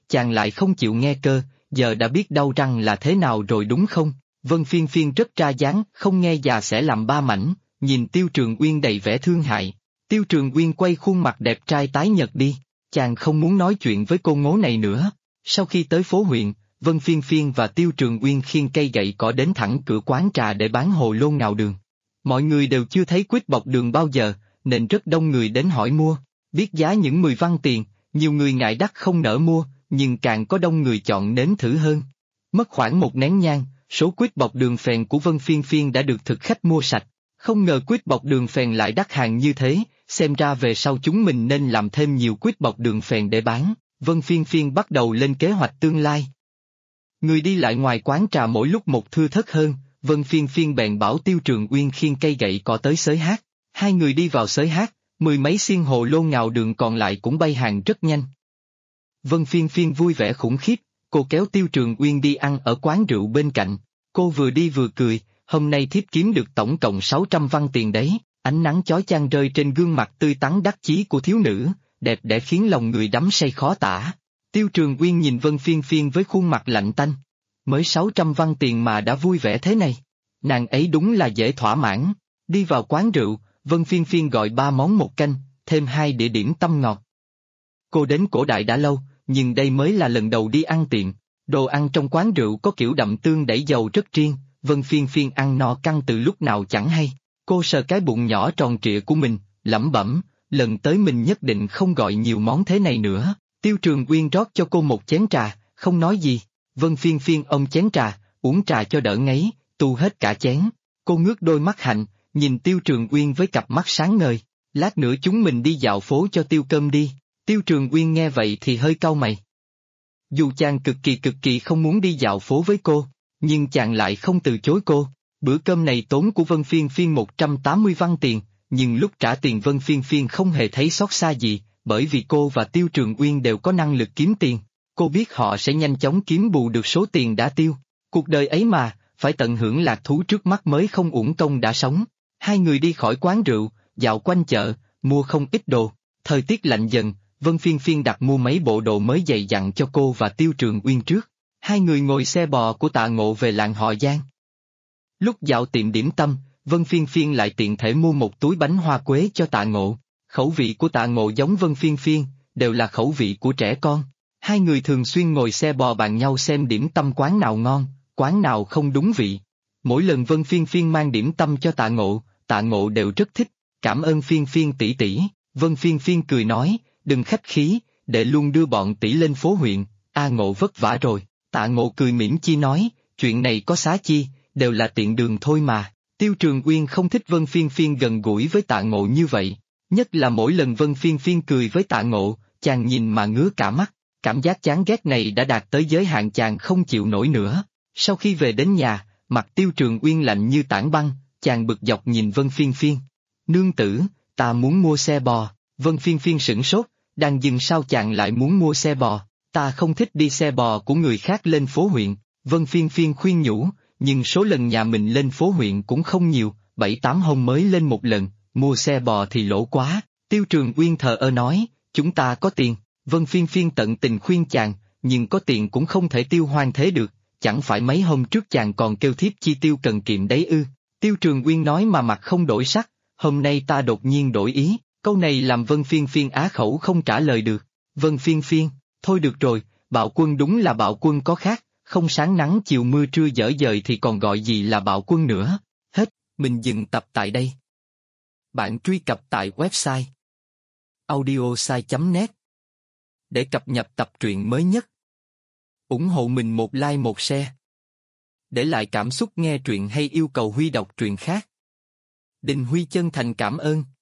chàng lại không chịu nghe cơ, giờ đã biết đau răng là thế nào rồi đúng không? Vân Phiên Phiên rất ra dáng, không nghe già sẽ làm ba mảnh, nhìn Tiêu Trường Uyên đầy vẻ thương hại. Tiêu Trường Uyên quay khuôn mặt đẹp trai tái nhợt đi, chàng không muốn nói chuyện với cô ngố này nữa. Sau khi tới phố huyện, Vân Phiên Phiên và Tiêu Trường Uyên khiêng cây gậy cỏ đến thẳng cửa quán trà để bán hồ lô ngào đường. Mọi người đều chưa thấy quýt bọc đường bao giờ, nên rất đông người đến hỏi mua. Biết giá những 10 văn tiền, nhiều người ngại đắt không nỡ mua, nhưng càng có đông người chọn nếm thử hơn. Mất khoảng một nén nhang, số quýt bọc đường phèn của Vân Phiên Phiên đã được thực khách mua sạch. Không ngờ quýt bọc đường phèn lại đắt hàng như thế, xem ra về sau chúng mình nên làm thêm nhiều quýt bọc đường phèn để bán. Vân Phiên Phiên bắt đầu lên kế hoạch tương lai. Người đi lại ngoài quán trà mỗi lúc một thưa thớt hơn, Vân Phiên Phiên bèn bảo Tiêu Trường Uyên khiêng cây gậy cỏ tới xới hát. Hai người đi vào xới hát, 10 mấy xiên hồ lô ngào đường còn lại cũng bay hàng rất nhanh. Vân Phiên Phiên vui vẻ khủng khiếp, cô kéo Tiêu Trường Uyên đi ăn ở quán rượu bên cạnh. Cô vừa đi vừa cười, hôm nay thiếp kiếm được tổng cộng 600 văn tiền đấy. Ánh nắng chói chang rơi trên gương mặt tươi tắn đắc chí của thiếu nữ, đẹp đẽ khiến lòng người đắm say khó tả. Tiêu Trường Uyên nhìn Vân Phiên Phiên với khuôn mặt lạnh tanh. Mới 600 văn tiền mà đã vui vẻ thế này. Nàng ấy đúng là dễ thỏa mãn. Đi vào quán rượu, Vân Phiên Phiên gọi 3 món một canh, thêm 2 đĩa điểm tâm ngọt. Cô đến cổ đại đã lâu, nhưng đây mới là lần đầu đi ăn tiệm. Đồ ăn trong quán rượu có kiểu đậm tương đẩy dầu rất riêng, Vân Phiên Phiên ăn no căng từ lúc nào chẳng hay. Cô sờ cái bụng nhỏ tròn trịa của mình, lẩm bẩm, lần tới mình nhất định không gọi nhiều món thế này nữa. Tiêu Trường Uyên rót cho cô một chén trà, không nói gì. Vân Phiên Phiên ôm chén trà, uống trà cho đỡ ngấy, tu hết cả chén. Cô ngước đôi mắt hạnh, nhìn Tiêu Trường Uyên với cặp mắt sáng ngời. Lát nữa chúng mình đi dạo phố cho tiêu cơm đi. Tiêu Trường Uyên nghe vậy thì hơi cau mày. Dù chàng cực kỳ không muốn đi dạo phố với cô, nhưng chàng lại không từ chối cô. Bữa cơm này tốn của Vân Phiên Phiên 180 văn tiền, nhưng lúc trả tiền Vân Phiên Phiên không hề thấy xót xa gì, bởi vì cô và Tiêu Trường Uyên đều có năng lực kiếm tiền. Cô biết họ sẽ nhanh chóng kiếm bù được số tiền đã tiêu. Cuộc đời ấy mà, phải tận hưởng lạc thú trước mắt mới không uổng công đã sống. Hai người đi khỏi quán rượu, dạo quanh chợ, mua không ít đồ. Thời tiết lạnh dần, Vân Phiên Phiên đặt mua mấy bộ đồ mới dày dặn cho cô và Tiêu Trường Uyên trước. Hai người ngồi xe bò của Tạ Ngộ về làng họ Giang. Lúc dạo tiệm điểm tâm, Vân Phiên Phiên lại tiện thể mua một túi bánh hoa quế cho Tạ Ngộ. Khẩu vị của Tạ Ngộ giống Vân Phiên Phiên, đều là khẩu vị của trẻ con. Hai người thường xuyên ngồi xe bò bàn nhau xem điểm tâm quán nào ngon, quán nào không đúng vị. Mỗi lần Vân Phiên Phiên mang điểm tâm cho Tạ Ngộ đều rất thích. Cảm ơn Phiên Phiên tỷ tỷ. Vân Phiên Phiên cười nói, đừng khách khí, để luôn đưa bọn tỷ lên phố huyện. A Ngộ vất vả rồi. Tạ Ngộ cười mỉm chi nói, chuyện này có xá chi, đều là tiện đường thôi mà. Tiêu Trường Uyên không thích Vân Phiên Phiên gần gũi với Tạ Ngộ như vậy. Nhất là mỗi lần Vân Phiên Phiên cười với Tạ Ngộ, chàng nhìn mà ngứa cả mắt. Cảm giác chán ghét này đã đạt tới giới hạn chàng không chịu nổi nữa. Sau khi về đến nhà, mặt Tiêu Trường Uyên lạnh như tảng băng, chàng bực dọc nhìn Vân Phiên Phiên. Nương tử, ta muốn mua xe bò. Vân Phiên Phiên sửng sốt, đang dừng sao chàng lại muốn mua xe bò. Ta không thích đi xe bò của người khác lên phố huyện. Vân Phiên Phiên khuyên nhủ, nhưng số lần nhà mình lên phố huyện cũng không nhiều, 7-8 hôm mới lên một lần, mua xe bò thì lỗ quá. Tiêu Trường Uyên thờ ơ nói, chúng ta có tiền. Vân Phiên Phiên tận tình khuyên chàng, nhưng có tiền cũng không thể tiêu hoang thế được, chẳng phải mấy hôm trước chàng còn kêu thiếp chi tiêu cần kiệm đấy ư. Tiêu Trường Uyên nói mà mặt không đổi sắc, hôm nay ta đột nhiên đổi ý, câu này làm Vân Phiên Phiên á khẩu không trả lời được. Vân Phiên Phiên, thôi được rồi, bạo quân đúng là bạo quân có khác, không sáng nắng chiều mưa trưa dở dời thì còn gọi gì là bạo quân nữa. Hết, mình dừng tập tại đây. Bạn truy cập tại website audiosai.net để cập nhật tập truyện mới nhất. Ủng hộ mình một like một share. Để lại cảm xúc nghe truyện hay yêu cầu Huy đọc truyện khác. Đình Huy chân thành cảm ơn.